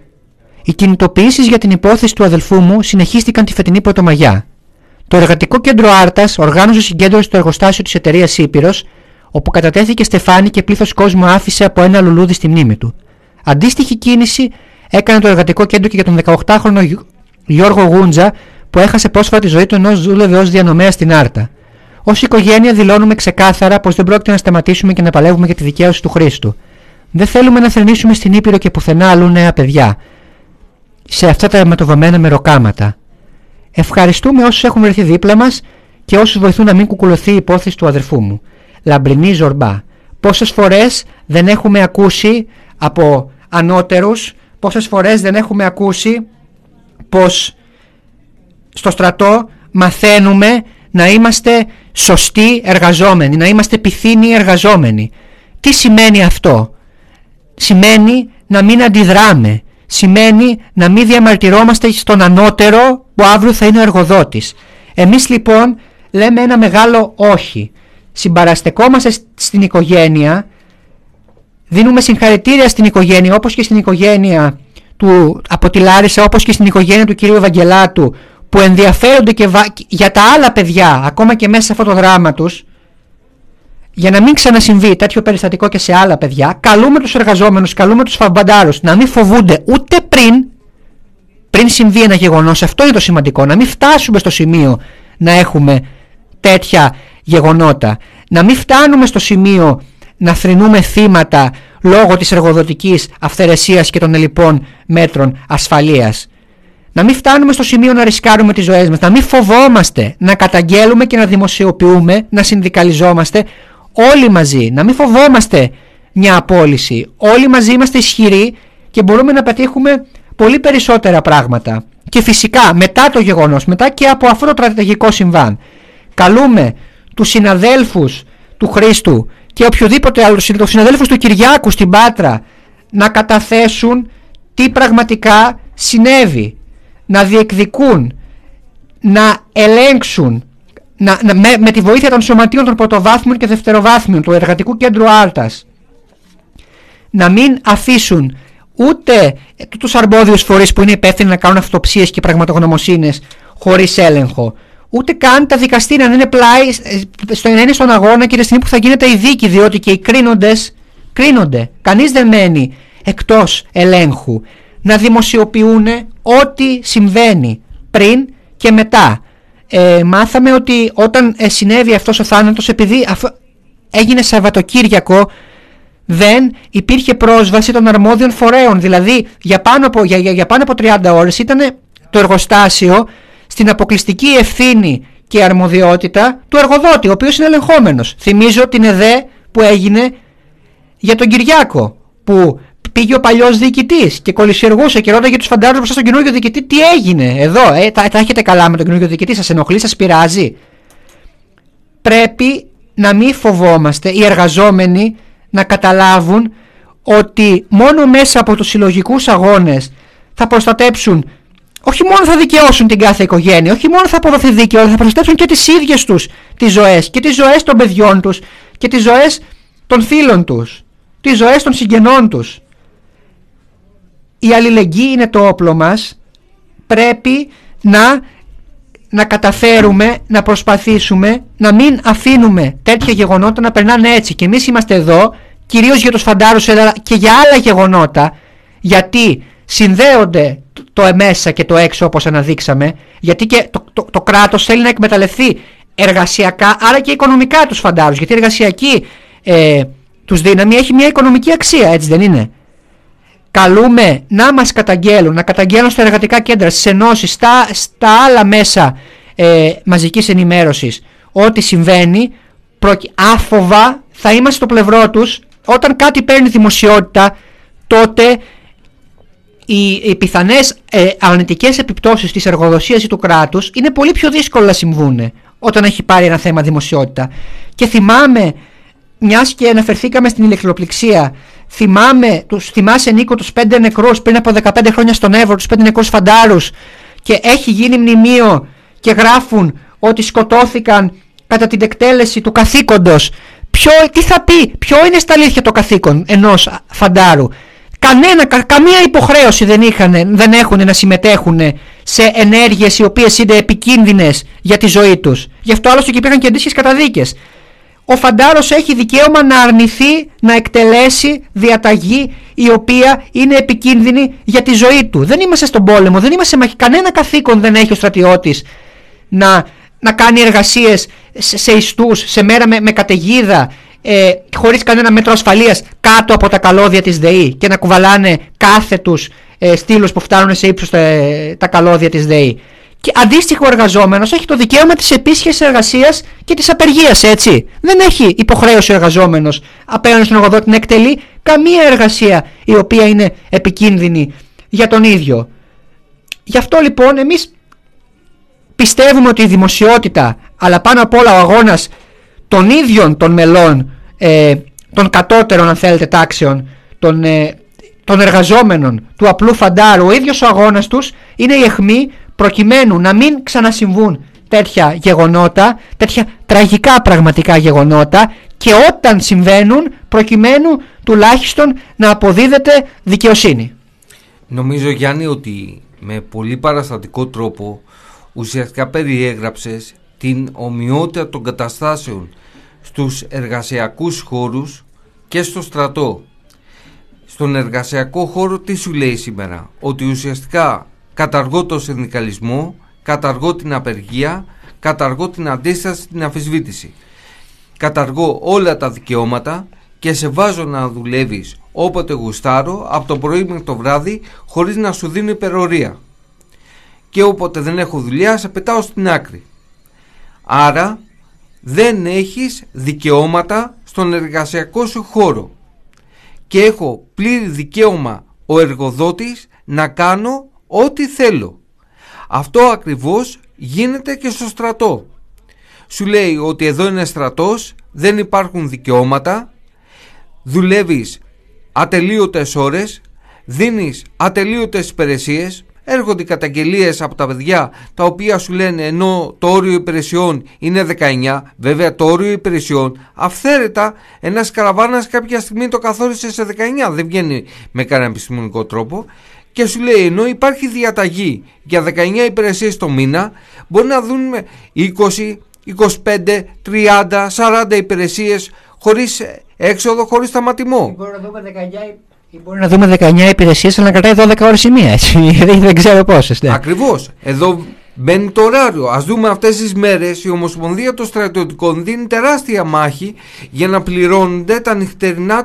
Οι κινητοποιήσεις για την υπόθεση του αδελφού μου συνεχίστηκαν τη φετινή Πρωτομαγιά. Το Εργατικό Κέντρο Άρτας οργάνωσε συγκέντρωση στο εργοστάσιο της εταιρείας Ήπειρος, όπου κατατέθηκε στεφάνι και πλήθος κόσμου άφησε από ένα λουλούδι στη μνήμη του. Αντίστοιχη κίνηση έκανε το Εργατικό Κέντρο και για τον 18χρονο Γιώργο Γούντζα, που έχασε πρόσφατα τη ζωή του ενώ δούλευε ως διανομέας στην Άρτα. Ως οικογένεια δηλώνουμε ξεκάθαρα πως δεν πρόκειται να σταματήσουμε και να παλεύουμε για τη δικαίωση του Χρήστου. Δεν θέλουμε να θρηνήσουμε στην Ήπειρο και πουθενά αλλού νέα παιδιά σε αυτά τα αιματοβαμμένα μεροκάματα. Ευχαριστούμε όσους έχουν βρεθεί δίπλα μας και όσους βοηθούν να μην κουκουλωθεί η υπόθεση του αδερφού μου. Λαμπρινή Ζορμπά. Πόσες φορές δεν έχουμε ακούσει από ανώτερους, πόσες φορές δεν έχουμε ακούσει πως στο στρατό μαθαίνουμε να είμαστε σωστοί εργαζόμενοι, να είμαστε πειθύνοι εργαζόμενοι. Τι σημαίνει αυτό? Σημαίνει να μην αντιδράμε. Σημαίνει να μην διαμαρτυρόμαστε στον ανώτερο που αύριο θα είναι ο εργοδότης. Εμείς λοιπόν λέμε ένα μεγάλο όχι. Συμπαραστεκόμαστε στην οικογένεια, δίνουμε συγχαρητήρια στην οικογένεια, όπως και στην οικογένεια του από τη Λάρισα, όπως και στην οικογένεια του κυρίου Ευαγγελάτου, που ενδιαφέρονται και για τα άλλα παιδιά, ακόμα και μέσα σε αυτό το δράμα τους, για να μην ξανασυμβεί τέτοιο περιστατικό και σε άλλα παιδιά. Καλούμε τους εργαζόμενους, καλούμε τους φαμπαντάρους να μην φοβούνται ούτε πριν συμβεί ένα γεγονός. Αυτό είναι το σημαντικό, να μην φτάσουμε στο σημείο να έχουμε τέτοια γεγονότα, να μην φτάνουμε στο σημείο να θρηνούμε θύματα λόγω της εργοδοτικής αυθαιρεσίας και των ελλειπών μέτρων ασφαλείας. Να μην φτάνουμε στο σημείο να ρισκάρουμε τις ζωές μας, να μην φοβόμαστε να καταγγέλουμε και να δημοσιοποιούμε, να συνδικαλιζόμαστε όλοι μαζί, να μην φοβόμαστε μια απόλυση. Όλοι μαζί είμαστε ισχυροί και μπορούμε να πετύχουμε πολύ περισσότερα πράγματα. Και φυσικά μετά το γεγονός, μετά και από αυτό το τραγικό συμβάν, καλούμε τους συναδέλφους του Χρήστου και οποιοδήποτε άλλο, τους συναδέλφους του Κυριάκου στην Πάτρα, να καταθέσουν τι πραγματικά συνέβη, να διεκδικούν, να ελέγξουν, με τη βοήθεια των σωματείων των πρωτοβάθμιων και δευτεροβάθμιων του Εργατικού Κέντρου Άρτας, να μην αφήσουν ούτε τους αρμόδιους φορείς που είναι υπεύθυνοι να κάνουν αυτοψίες και πραγματογνωμοσύνες χωρίς έλεγχο, ούτε καν τα δικαστήρια να είναι πλάι, να είναι στον αγώνα και τη στιγμή που θα γίνεται η δίκη, διότι και οι κρίνοντες κρίνονται. Κανείς δεν μένει εκτός ελέγχου. Να δημοσιοποιούν ό,τι συμβαίνει πριν και μετά. Μάθαμε ότι όταν συνέβη αυτός ο θάνατος, επειδή έγινε Σαββατοκύριακο, δεν υπήρχε πρόσβαση των αρμόδιων φορέων. Δηλαδή για πάνω από 30 ώρες ήταν το εργοστάσιο στην αποκλειστική ευθύνη και αρμοδιότητα του εργοδότη, ο οποίος είναι ελεγχόμενος. Θυμίζω την ΕΔΕ που έγινε για τον Κυριάκο, που πήγε ο παλιός διοικητής και κολυσιεργούσε και ρώταγε τους φαντάρους μπροστά στον καινούργιο διοικητή τι έγινε εδώ, τα έχετε καλά με τον καινούργιο διοικητή, σας ενοχλεί, σας πειράζει? Πρέπει να μην φοβόμαστε οι εργαζόμενοι να καταλάβουν ότι μόνο μέσα από τους συλλογικούς αγώνες θα προστατέψουν, όχι μόνο θα δικαιώσουν την κάθε οικογένεια, όχι μόνο θα αποδοθεί δίκαιο, αλλά θα προστατέψουν και τις ίδιες τους τις ζωές και τις ζωές των παιδιών τους και τις ζωές των φίλων τους, τις ζωές των συγγενών τους. Η αλληλεγγύη είναι το όπλο μας. Πρέπει να καταφέρουμε, να προσπαθήσουμε να μην αφήνουμε τέτοια γεγονότα να περνάνε έτσι. Και εμείς είμαστε εδώ κυρίως για τους φαντάρους αλλά και για άλλα γεγονότα, γιατί συνδέονται το μέσα και το έξω, όπως αναδείξαμε, γιατί και το κράτος θέλει να εκμεταλλευτεί εργασιακά άρα και οικονομικά τους φαντάρους, γιατί η εργασιακή τους δύναμη έχει μια οικονομική αξία, έτσι δεν είναι? Καλούμε να μας καταγγέλουν, να καταγγέλουν στα εργατικά κέντρα, στις ενώσεις, στα άλλα μέσα μαζικής ενημέρωσης ό,τι συμβαίνει. Άφοβα θα είμαστε στο πλευρό τους. Όταν κάτι παίρνει δημοσιότητα, τότε οι πιθανές αρνητικές επιπτώσεις της εργοδοσίας ή του κράτους είναι πολύ πιο δύσκολο να συμβούν όταν έχει πάρει ένα θέμα δημοσιότητα. Και θυμάμαι, μιας και αναφερθήκαμε στην ηλεκτροπληξία, θυμάσαι Νίκο τους 5 νεκρούς πριν από 15 χρόνια στον Εύρο, τους 5 νεκρούς φαντάρους, και έχει γίνει μνημείο και γράφουν ότι σκοτώθηκαν κατά την εκτέλεση του καθήκοντος. Τι θα πει, ποιο είναι στα αλήθεια το καθήκον ενός φαντάρου? Καμία υποχρέωση δεν έχουν να συμμετέχουν σε ενέργειες οι οποίες είναι επικίνδυνες για τη ζωή τους. Γι' αυτό άλλωστε και υπήρχαν και αντίστοιχες καταδίκες. Ο φαντάρος έχει δικαίωμα να αρνηθεί να εκτελέσει διαταγή η οποία είναι επικίνδυνη για τη ζωή του. Δεν είμαστε στον πόλεμο, κανένα καθήκον δεν έχει ο στρατιώτης να να κάνει εργασίες σε ιστούς, σε μέρα με καταιγίδα, χωρίς κανένα μέτρο ασφαλείας κάτω από τα καλώδια της ΔΕΗ και να κουβαλάνε κάθετους στήλους που φτάνουν σε ύψος τα καλώδια της ΔΕΗ. Και αντίστοιχο εργαζόμενος έχει το δικαίωμα της επίσχεσης εργασίας και της απεργίας, έτσι. Δεν έχει υποχρέωση ο εργαζόμενος απέναντι στον εργοδότη να εκτελεί καμία εργασία η οποία είναι επικίνδυνη για τον ίδιο. Γι' αυτό λοιπόν εμείς πιστεύουμε ότι η δημοσιότητα, αλλά πάνω απ' όλα ο αγώνας των ίδιων των μελών, των κατώτερων αν θέλετε τάξεων, των εργαζόμενων, του απλού φαντάρου, ο ίδιος ο αγώνας τους είναι η αιχμή προκειμένου να μην ξανασυμβούν τέτοια γεγονότα, τέτοια τραγικά πραγματικά γεγονότα, και όταν συμβαίνουν προκειμένου τουλάχιστον να αποδίδεται δικαιοσύνη. Νομίζω, Γιάννη, ότι με πολύ παραστατικό τρόπο ουσιαστικά περιέγραψες την ομοιότητα των καταστάσεων στους εργασιακούς χώρους και στο στρατό. Στον εργασιακό χώρο τι σου λέει σήμερα? Ότι ουσιαστικά καταργώ το συνδικαλισμό, καταργώ την απεργία, καταργώ την αντίσταση, την αμφισβήτηση. Καταργώ όλα τα δικαιώματα και σε βάζω να δουλεύεις όποτε γουστάρω, από το πρωί μέχρι το βράδυ, χωρίς να σου δίνω υπερορία. Και όποτε δεν έχω δουλειά, σε πετάω στην άκρη. Άρα δεν έχεις δικαιώματα στον εργασιακό σου χώρο. Και έχω πλήρη δικαίωμα ο εργοδότης να κάνω ό,τι θέλω. Αυτό ακριβώς γίνεται και στο στρατό. Σου λέει ότι εδώ είναι στρατός, δεν υπάρχουν δικαιώματα, δουλεύεις ατελείωτες ώρες, δίνεις ατελείωτες υπηρεσίες, έρχονται καταγγελίες από τα παιδιά τα οποία σου λένε ενώ το όριο υπηρεσιών είναι 19, βέβαια το όριο υπηρεσιών αυθαίρετα ένας καραβάνας κάποια στιγμή το καθόρισε σε 19, δεν βγαίνει με κανένα επιστημονικό τρόπο, και σου λέει ενώ υπάρχει διαταγή για 19 υπηρεσίες το μήνα, μπορεί να δούμε 20, 25, 30, 40 υπηρεσίες χωρίς έξοδο, χωρίς σταματημό. Μπορεί να δούμε 19 υπηρεσίες, αλλά να κρατάει 12 ώρες η μία, έτσι. Δεν ξέρω πόσες. Ναι. Ακριβώς. Εδώ μπαίνει το ωράριο. Ας δούμε αυτές τις μέρες η Ομοσπονδία των Στρατιωτικών δίνει τεράστια μάχη για να πληρώνονται τα νυχτερινά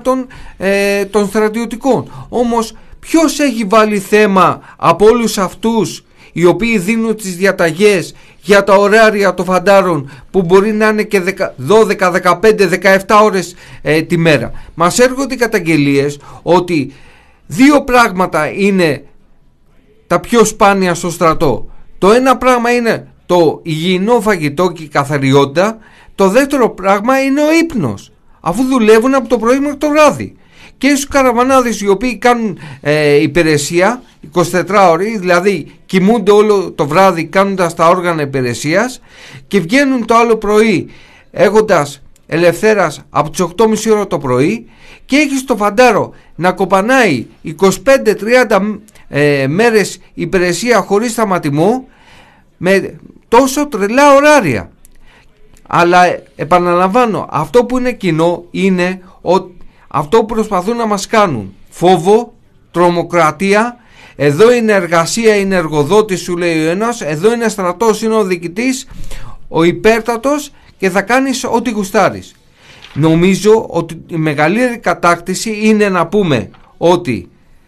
των στρατιωτικών. Όμως ποιος έχει βάλει θέμα από όλους αυτούς οι οποίοι δίνουν τις διαταγές για τα ωράρια των φαντάρων που μπορεί να είναι και 12, 15, 17 ώρες τη μέρα? Μας έρχονται οι καταγγελίες ότι δύο πράγματα είναι τα πιο σπάνια στο στρατό. Το ένα πράγμα είναι το υγιεινό φαγητό και η καθαριότητα. Το δεύτερο πράγμα είναι ο ύπνος, αφού δουλεύουν από το πρωί μέχρι το βράδυ. Και στους καραβανάδες οι οποίοι κάνουν υπηρεσία 24 ώρες, δηλαδή κοιμούνται όλο το βράδυ κάνοντας τα όργανα υπηρεσίας και βγαίνουν το άλλο πρωί έχοντας ελευθέρας από τις 8.30 ώρα το πρωί, και έχεις το φαντάρο να κοπανάει 25-30 μέρες υπηρεσία χωρίς σταματημό με τόσο τρελά ωράρια. Αλλά επαναλαμβάνω, αυτό που είναι κοινό είναι ότι αυτό που προσπαθούν να μας κάνουν φόβο, τρομοκρατία. Εδώ είναι εργασία, είναι εργοδότης, σου λέει ο ένας. Εδώ είναι στρατός, είναι ο διοικητής, ο υπέρτατος, και θα κάνεις ό,τι γουστάρεις. Νομίζω ότι η μεγαλύτερη κατάκτηση είναι να πούμε ότι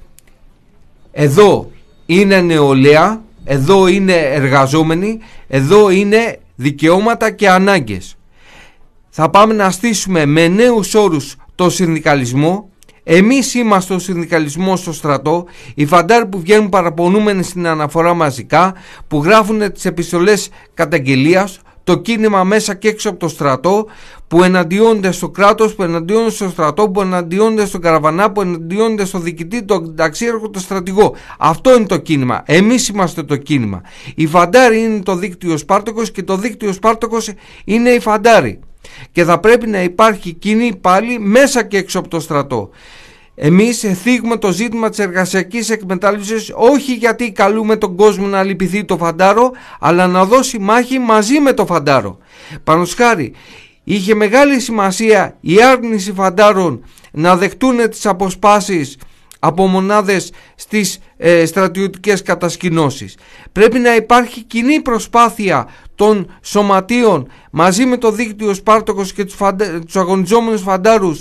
εδώ είναι νεολαία, εδώ είναι εργαζόμενοι, εδώ είναι δικαιώματα και ανάγκες. Θα πάμε να στήσουμε με νέους όρους το συνδικαλισμό. Εμείς είμαστε ο συνδικαλισμός στο στρατό. Οι φαντάροι που βγαίνουν παραπονούμενοι στην αναφορά μαζικά, που γράφουν τις επιστολές καταγγελίας, το κίνημα μέσα και έξω από το στρατό, που εναντιώνται στο κράτος, που εναντιώνται στο στρατό, που εναντιώνται στον καραβανά, που εναντιώνται στο διοικητή, τον ταξίαρχο, τον στρατηγό. Αυτό είναι το κίνημα. Εμείς είμαστε το κίνημα. Οι φαντάροι είναι το δίκτυο Σπάρτακος και το δίκτυο Σπάρτακος είναι οι φαντάροι. Και θα πρέπει να υπάρχει κοινή πάλι μέσα και έξω από το στρατό. Εμείς θίγουμε το ζήτημα της εργασιακής εκμετάλλευσης, όχι γιατί καλούμε τον κόσμο να λυπηθεί το φαντάρο, αλλά να δώσει μάχη μαζί με το φαντάρο. Πανώς χάρη, είχε μεγάλη σημασία η άρνηση φαντάρων να δεχτούν τις αποσπάσεις από μονάδες στις στρατιωτικές κατασκηνώσεις. Πρέπει να υπάρχει κοινή προσπάθεια των σωματείων μαζί με το δίκτυο Σπάρτοκος και τους αγωνιζόμενους φαντάρους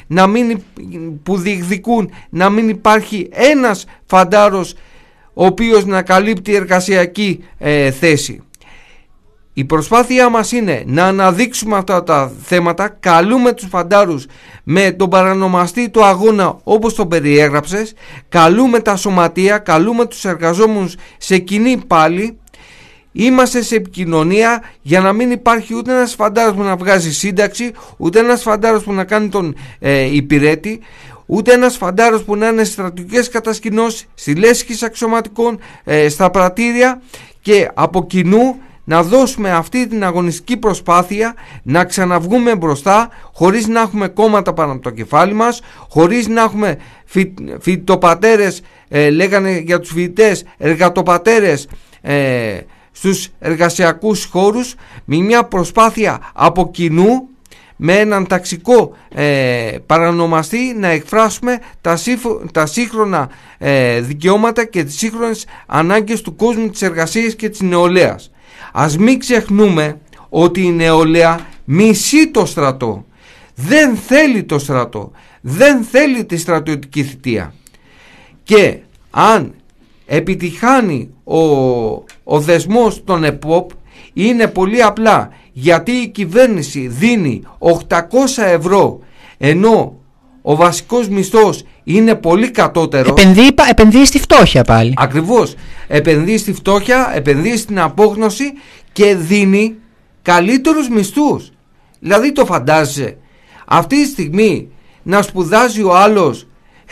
που διεκδικούν να μην υπάρχει ένας φαντάρος ο οποίος να καλύπτει εργασιακή θέση. Η προσπάθειά μας είναι να αναδείξουμε αυτά τα θέματα. Καλούμε τους φαντάρους με τον παρανομαστή του αγώνα όπως τον περιέγραψες. Καλούμε τα σωματεία, καλούμε τους εργαζόμενους σε κοινή πάλι. Είμαστε σε επικοινωνία για να μην υπάρχει ούτε ένας φαντάρος που να βγάζει σύνταξη, ούτε ένας φαντάρος που να κάνει τον υπηρέτη, ούτε ένας φαντάρος που να είναι στρατιωτικές κατασκηνώσεις, στη λέσχη αξιωματικών, στα πρατήρια, και από κοινού να δώσουμε αυτή την αγωνιστική προσπάθεια να ξαναβγούμε μπροστά, χωρίς να έχουμε κόμματα πάνω από το κεφάλι μας, χωρίς να έχουμε φοιτητοπατέρες, λέγανε για τους φοιτητές εργατοπατέρες, στους εργασιακούς χώρους, με μια προσπάθεια από κοινού, με έναν ταξικό παρανομαστή, να εκφράσουμε τα σύγχρονα δικαιώματα και τις σύγχρονες ανάγκες του κόσμου της εργασίας και της νεολαίας. Ας μην ξεχνούμε ότι η νεολαία μισεί το στρατό, δεν θέλει το στρατό, δεν θέλει τη στρατιωτική θητεία, και αν επιτυχάνει ο δεσμός των ΕΠΟΠ, είναι πολύ απλά γιατί η κυβέρνηση δίνει 800 ευρώ ενώ ο βασικός μισθός είναι πολύ κατώτερο. Επενδύει στη φτώχεια πάλι. Ακριβώς. Επενδύει στη φτώχεια, επενδύει στην απόγνωση και δίνει καλύτερους μισθούς. Δηλαδή, το φαντάζεσαι αυτή τη στιγμή να σπουδάζει ο άλλος,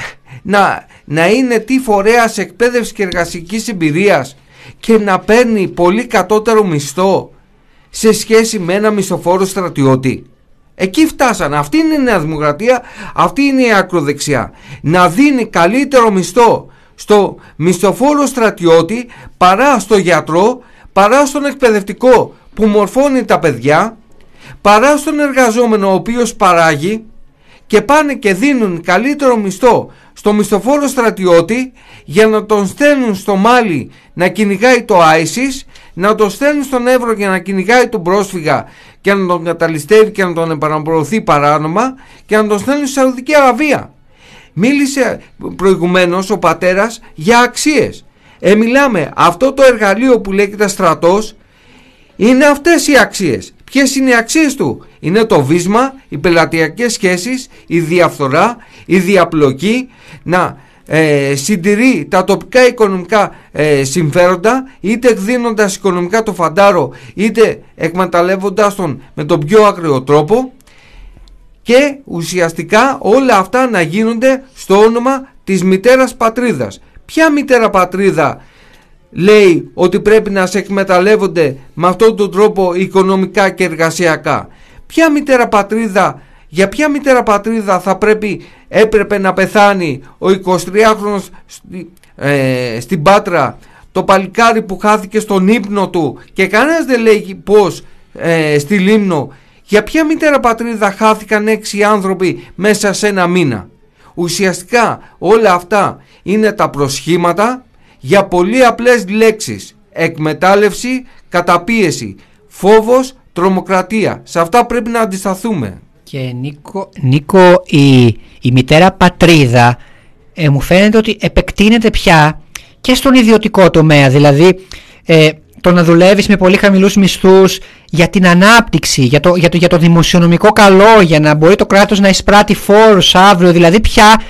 να είναι τι φορέας εκπαίδευσης και εργασικής εμπειρίας και να παίρνει πολύ κατώτερο μισθό σε σχέση με ένα μισθοφόρο στρατιώτη? Εκεί φτάσανε. Αυτή είναι η Νέα Δημοκρατία, αυτή είναι η ακροδεξιά. Να δίνει καλύτερο μισθό στο μισθοφόρο στρατιώτη παρά στο γιατρό, παρά στον εκπαιδευτικό που μορφώνει τα παιδιά, παρά στον εργαζόμενο ο οποίος παράγει, και πάνε και δίνουν καλύτερο μισθό στο μισθοφόρο στρατιώτη για να τον στέλνουν στο Μάλι να κυνηγάει το ISIS, να τον στέλνουν στον Εύρο για να κυνηγάει τον πρόσφυγα και να τον καταλυστεύει και να τον επαναπροωθεί παράνομα, και να τον στέλνουν στη Σαουδική Αραβία. Μίλησε προηγουμένως ο πατέρας για αξίες. Μιλάμε, αυτό το εργαλείο που λέγεται στρατός είναι αυτές οι αξίες. Ποιες είναι οι αξίες του? Είναι το βίσμα, οι πελατειακές σχέσεις, η διαφθορά, η διαπλοκή, να συντηρεί τα τοπικά οικονομικά συμφέροντα, είτε εκδίνοντας οικονομικά το φαντάρο, είτε εκμεταλλεύοντας τον με τον πιο ακραίο τρόπο, και ουσιαστικά όλα αυτά να γίνονται στο όνομα της μητέρας πατρίδας. Ποια μητέρα πατρίδα λέει ότι πρέπει να σε εκμεταλλεύονται με αυτόν τον τρόπο οικονομικά και εργασιακά? Ποια μητέρα πατρίδα, για ποια μητέρα πατρίδα έπρεπε να πεθάνει ο 23χρονος στην Πάτρα, το παλικάρι που χάθηκε στον ύπνο του, και κανένας δεν λέει πως στη Λίμνο? Για ποια μητέρα πατρίδα χάθηκαν 6 άνθρωποι μέσα σε ένα μήνα? Ουσιαστικά όλα αυτά είναι τα προσχήματα για πολύ απλές λέξεις: εκμετάλλευση, καταπίεση, φόβος, τρομοκρατία. Σε αυτά πρέπει να αντισταθούμε. Και Νίκο, η μητέρα πατρίδα μου φαίνεται ότι επεκτείνεται πια και στον ιδιωτικό τομέα. Δηλαδή το να δουλεύεις με πολύ χαμηλούς μισθούς για την ανάπτυξη, για το δημοσιονομικό καλό, για να μπορεί το κράτος να εισπράττει φόρους αύριο. Δηλαδή πια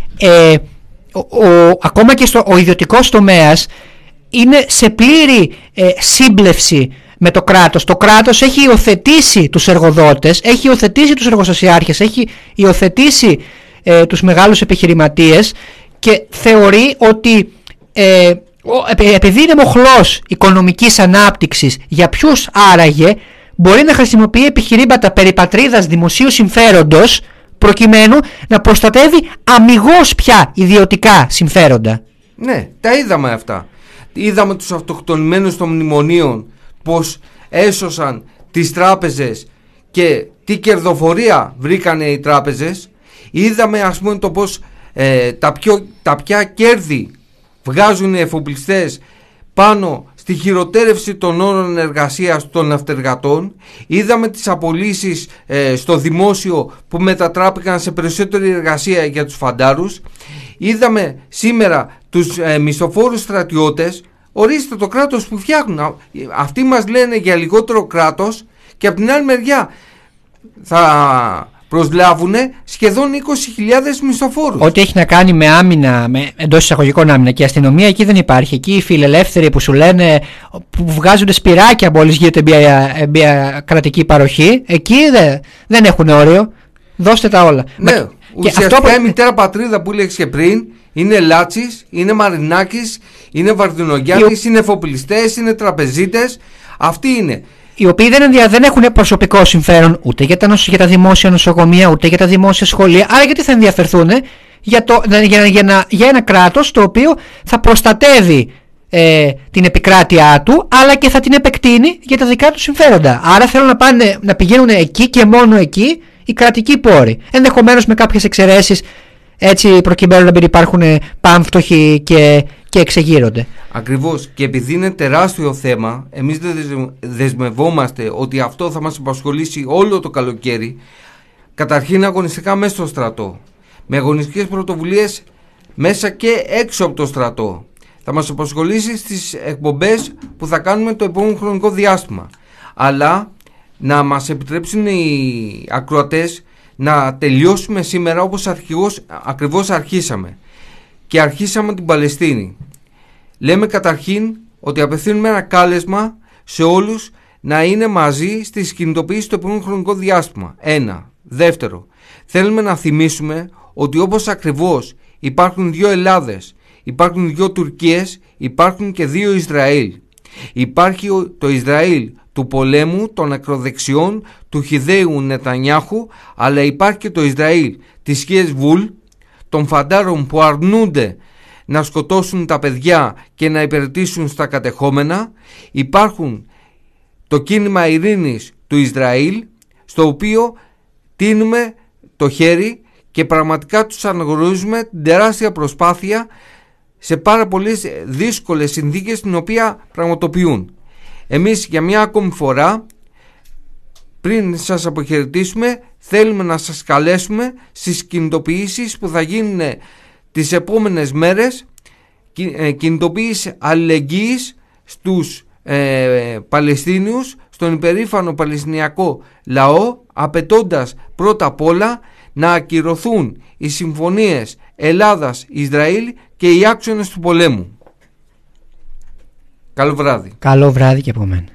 ακόμα και ο ιδιωτικός τομέας είναι σε πλήρη σύμπλευση με το κράτος. Το κράτος έχει υιοθετήσει τους εργοδότες, έχει υιοθετήσει τους εργοστασιάρχες, έχει υιοθετήσει τους μεγάλους επιχειρηματίες, και θεωρεί ότι επειδή είναι μοχλός οικονομικής ανάπτυξης, για ποιους άραγε μπορεί να χρησιμοποιεί επιχειρήματα περί πατρίδας δημοσίου συμφέροντος, προκειμένου να προστατεύει αμιγώς πια ιδιωτικά συμφέροντα. Ναι, τα είδαμε αυτά. Είδαμε τους αυτοκτονημένους των μνημονίων, πως έσωσαν τις τράπεζες και τι κερδοφορία βρήκανε οι τράπεζες. Είδαμε, ας πούμε, το πως τα πια κέρδη βγάζουν οι εφοπλιστές πάνω στη χειροτέρευση των όρων εργασίας των ναυτεργατών. Είδαμε τις απολύσεις στο δημόσιο που μετατράπηκαν σε περισσότερη εργασία για τους φαντάρους. Είδαμε σήμερα τους μισθοφόρους στρατιώτες. Ορίστε το κράτος που φτιάχνουν. Αυτοί μας λένε για λιγότερο κράτος και από την άλλη μεριά θα προσλάβουν σχεδόν 20.000 μισθοφόρους. Ό,τι έχει να κάνει με άμυνα, εντός εισαγωγικών άμυνα και αστυνομία, εκεί δεν υπάρχει. Εκεί οι φιλελεύθεροι που σου λένε, που βγάζουν σπυράκια μόλις γίνεται μια κρατική παροχή, εκεί δεν έχουν όριο. Δώστε τα όλα. Ναι, ουσιαστικά η μητέρα πατρίδα που έλεγες και πριν είναι Λάτσης, είναι Μαρινάκης, είναι Βαρδινογιάννης, είναι εφοπλιστές, είναι τραπεζίτες. Αυτοί είναι. Οι οποίοι δεν έχουν προσωπικό συμφέρον ούτε για τα δημόσια νοσοκομεία, ούτε για τα δημόσια σχολεία. Άρα γιατί θα ενδιαφερθούν για ένα κράτος το οποίο θα προστατεύει την επικράτειά του, αλλά και θα την επεκτείνει για τα δικά του συμφέροντα. Άρα θέλουν να πηγαίνουν εκεί και μόνο εκεί οι κρατικοί πόροι. Ενδεχομένως με κάποιες εξαιρέσεις, έτσι προκειμένου να μην υπάρχουν πάμφτωχοι και εξεγείρονται. Ακριβώς, και επειδή είναι τεράστιο θέμα, εμείς δεν δεσμευόμαστε ότι αυτό θα μας απασχολήσει όλο το καλοκαίρι. Καταρχήν αγωνιστικά μέσα στο στρατό, με αγωνιστικές πρωτοβουλίες μέσα και έξω από το στρατό. Θα μας απασχολήσει στις εκπομπές που θα κάνουμε το επόμενο χρονικό διάστημα. Αλλά να μας επιτρέψουν οι ακροατές να τελειώσουμε σήμερα όπως ακριβώς αρχίσαμε. Και αρχίσαμε την Παλαιστίνη. Λέμε καταρχήν ότι απευθύνουμε ένα κάλεσμα σε όλους να είναι μαζί στις κινητοποιήσεις του επόμενου χρονικό διάστημα. Ένα. Δεύτερο, θέλουμε να θυμίσουμε ότι όπως ακριβώς υπάρχουν δύο Ελλάδες, υπάρχουν δύο Τουρκίες, υπάρχουν και δύο Ισραήλ. Υπάρχει το Ισραήλ του πολέμου, των ακροδεξιών, του Χιδαίου Νετανιάχου, αλλά υπάρχει και το Ισραήλ της Χεσβούλ, των φαντάρων που αρνούνται να σκοτώσουν τα παιδιά και να υπηρετήσουν στα κατεχόμενα. Υπάρχουν το κίνημα ειρήνης του Ισραήλ, στο οποίο τίνουμε το χέρι και πραγματικά τους αναγνωρίζουμε την τεράστια προσπάθεια σε πάρα πολλές δύσκολες συνθήκες την οποία πραγματοποιούν. Εμείς για μια ακόμη φορά, πριν σας αποχαιρετήσουμε, θέλουμε να σας καλέσουμε στις κινητοποιήσεις που θα γίνουν τις επόμενες μέρες, κινητοποίηση αλληλεγγύης στους Παλαιστίνιους, στον υπερήφανο Παλαιστινιακό λαό, απαιτώντας πρώτα απ' όλα να ακυρωθούν οι συμφωνίες Ελλάδας-Ισραήλ και οι άξονες του πολέμου. Καλό βράδυ. Καλό βράδυ και από μένα.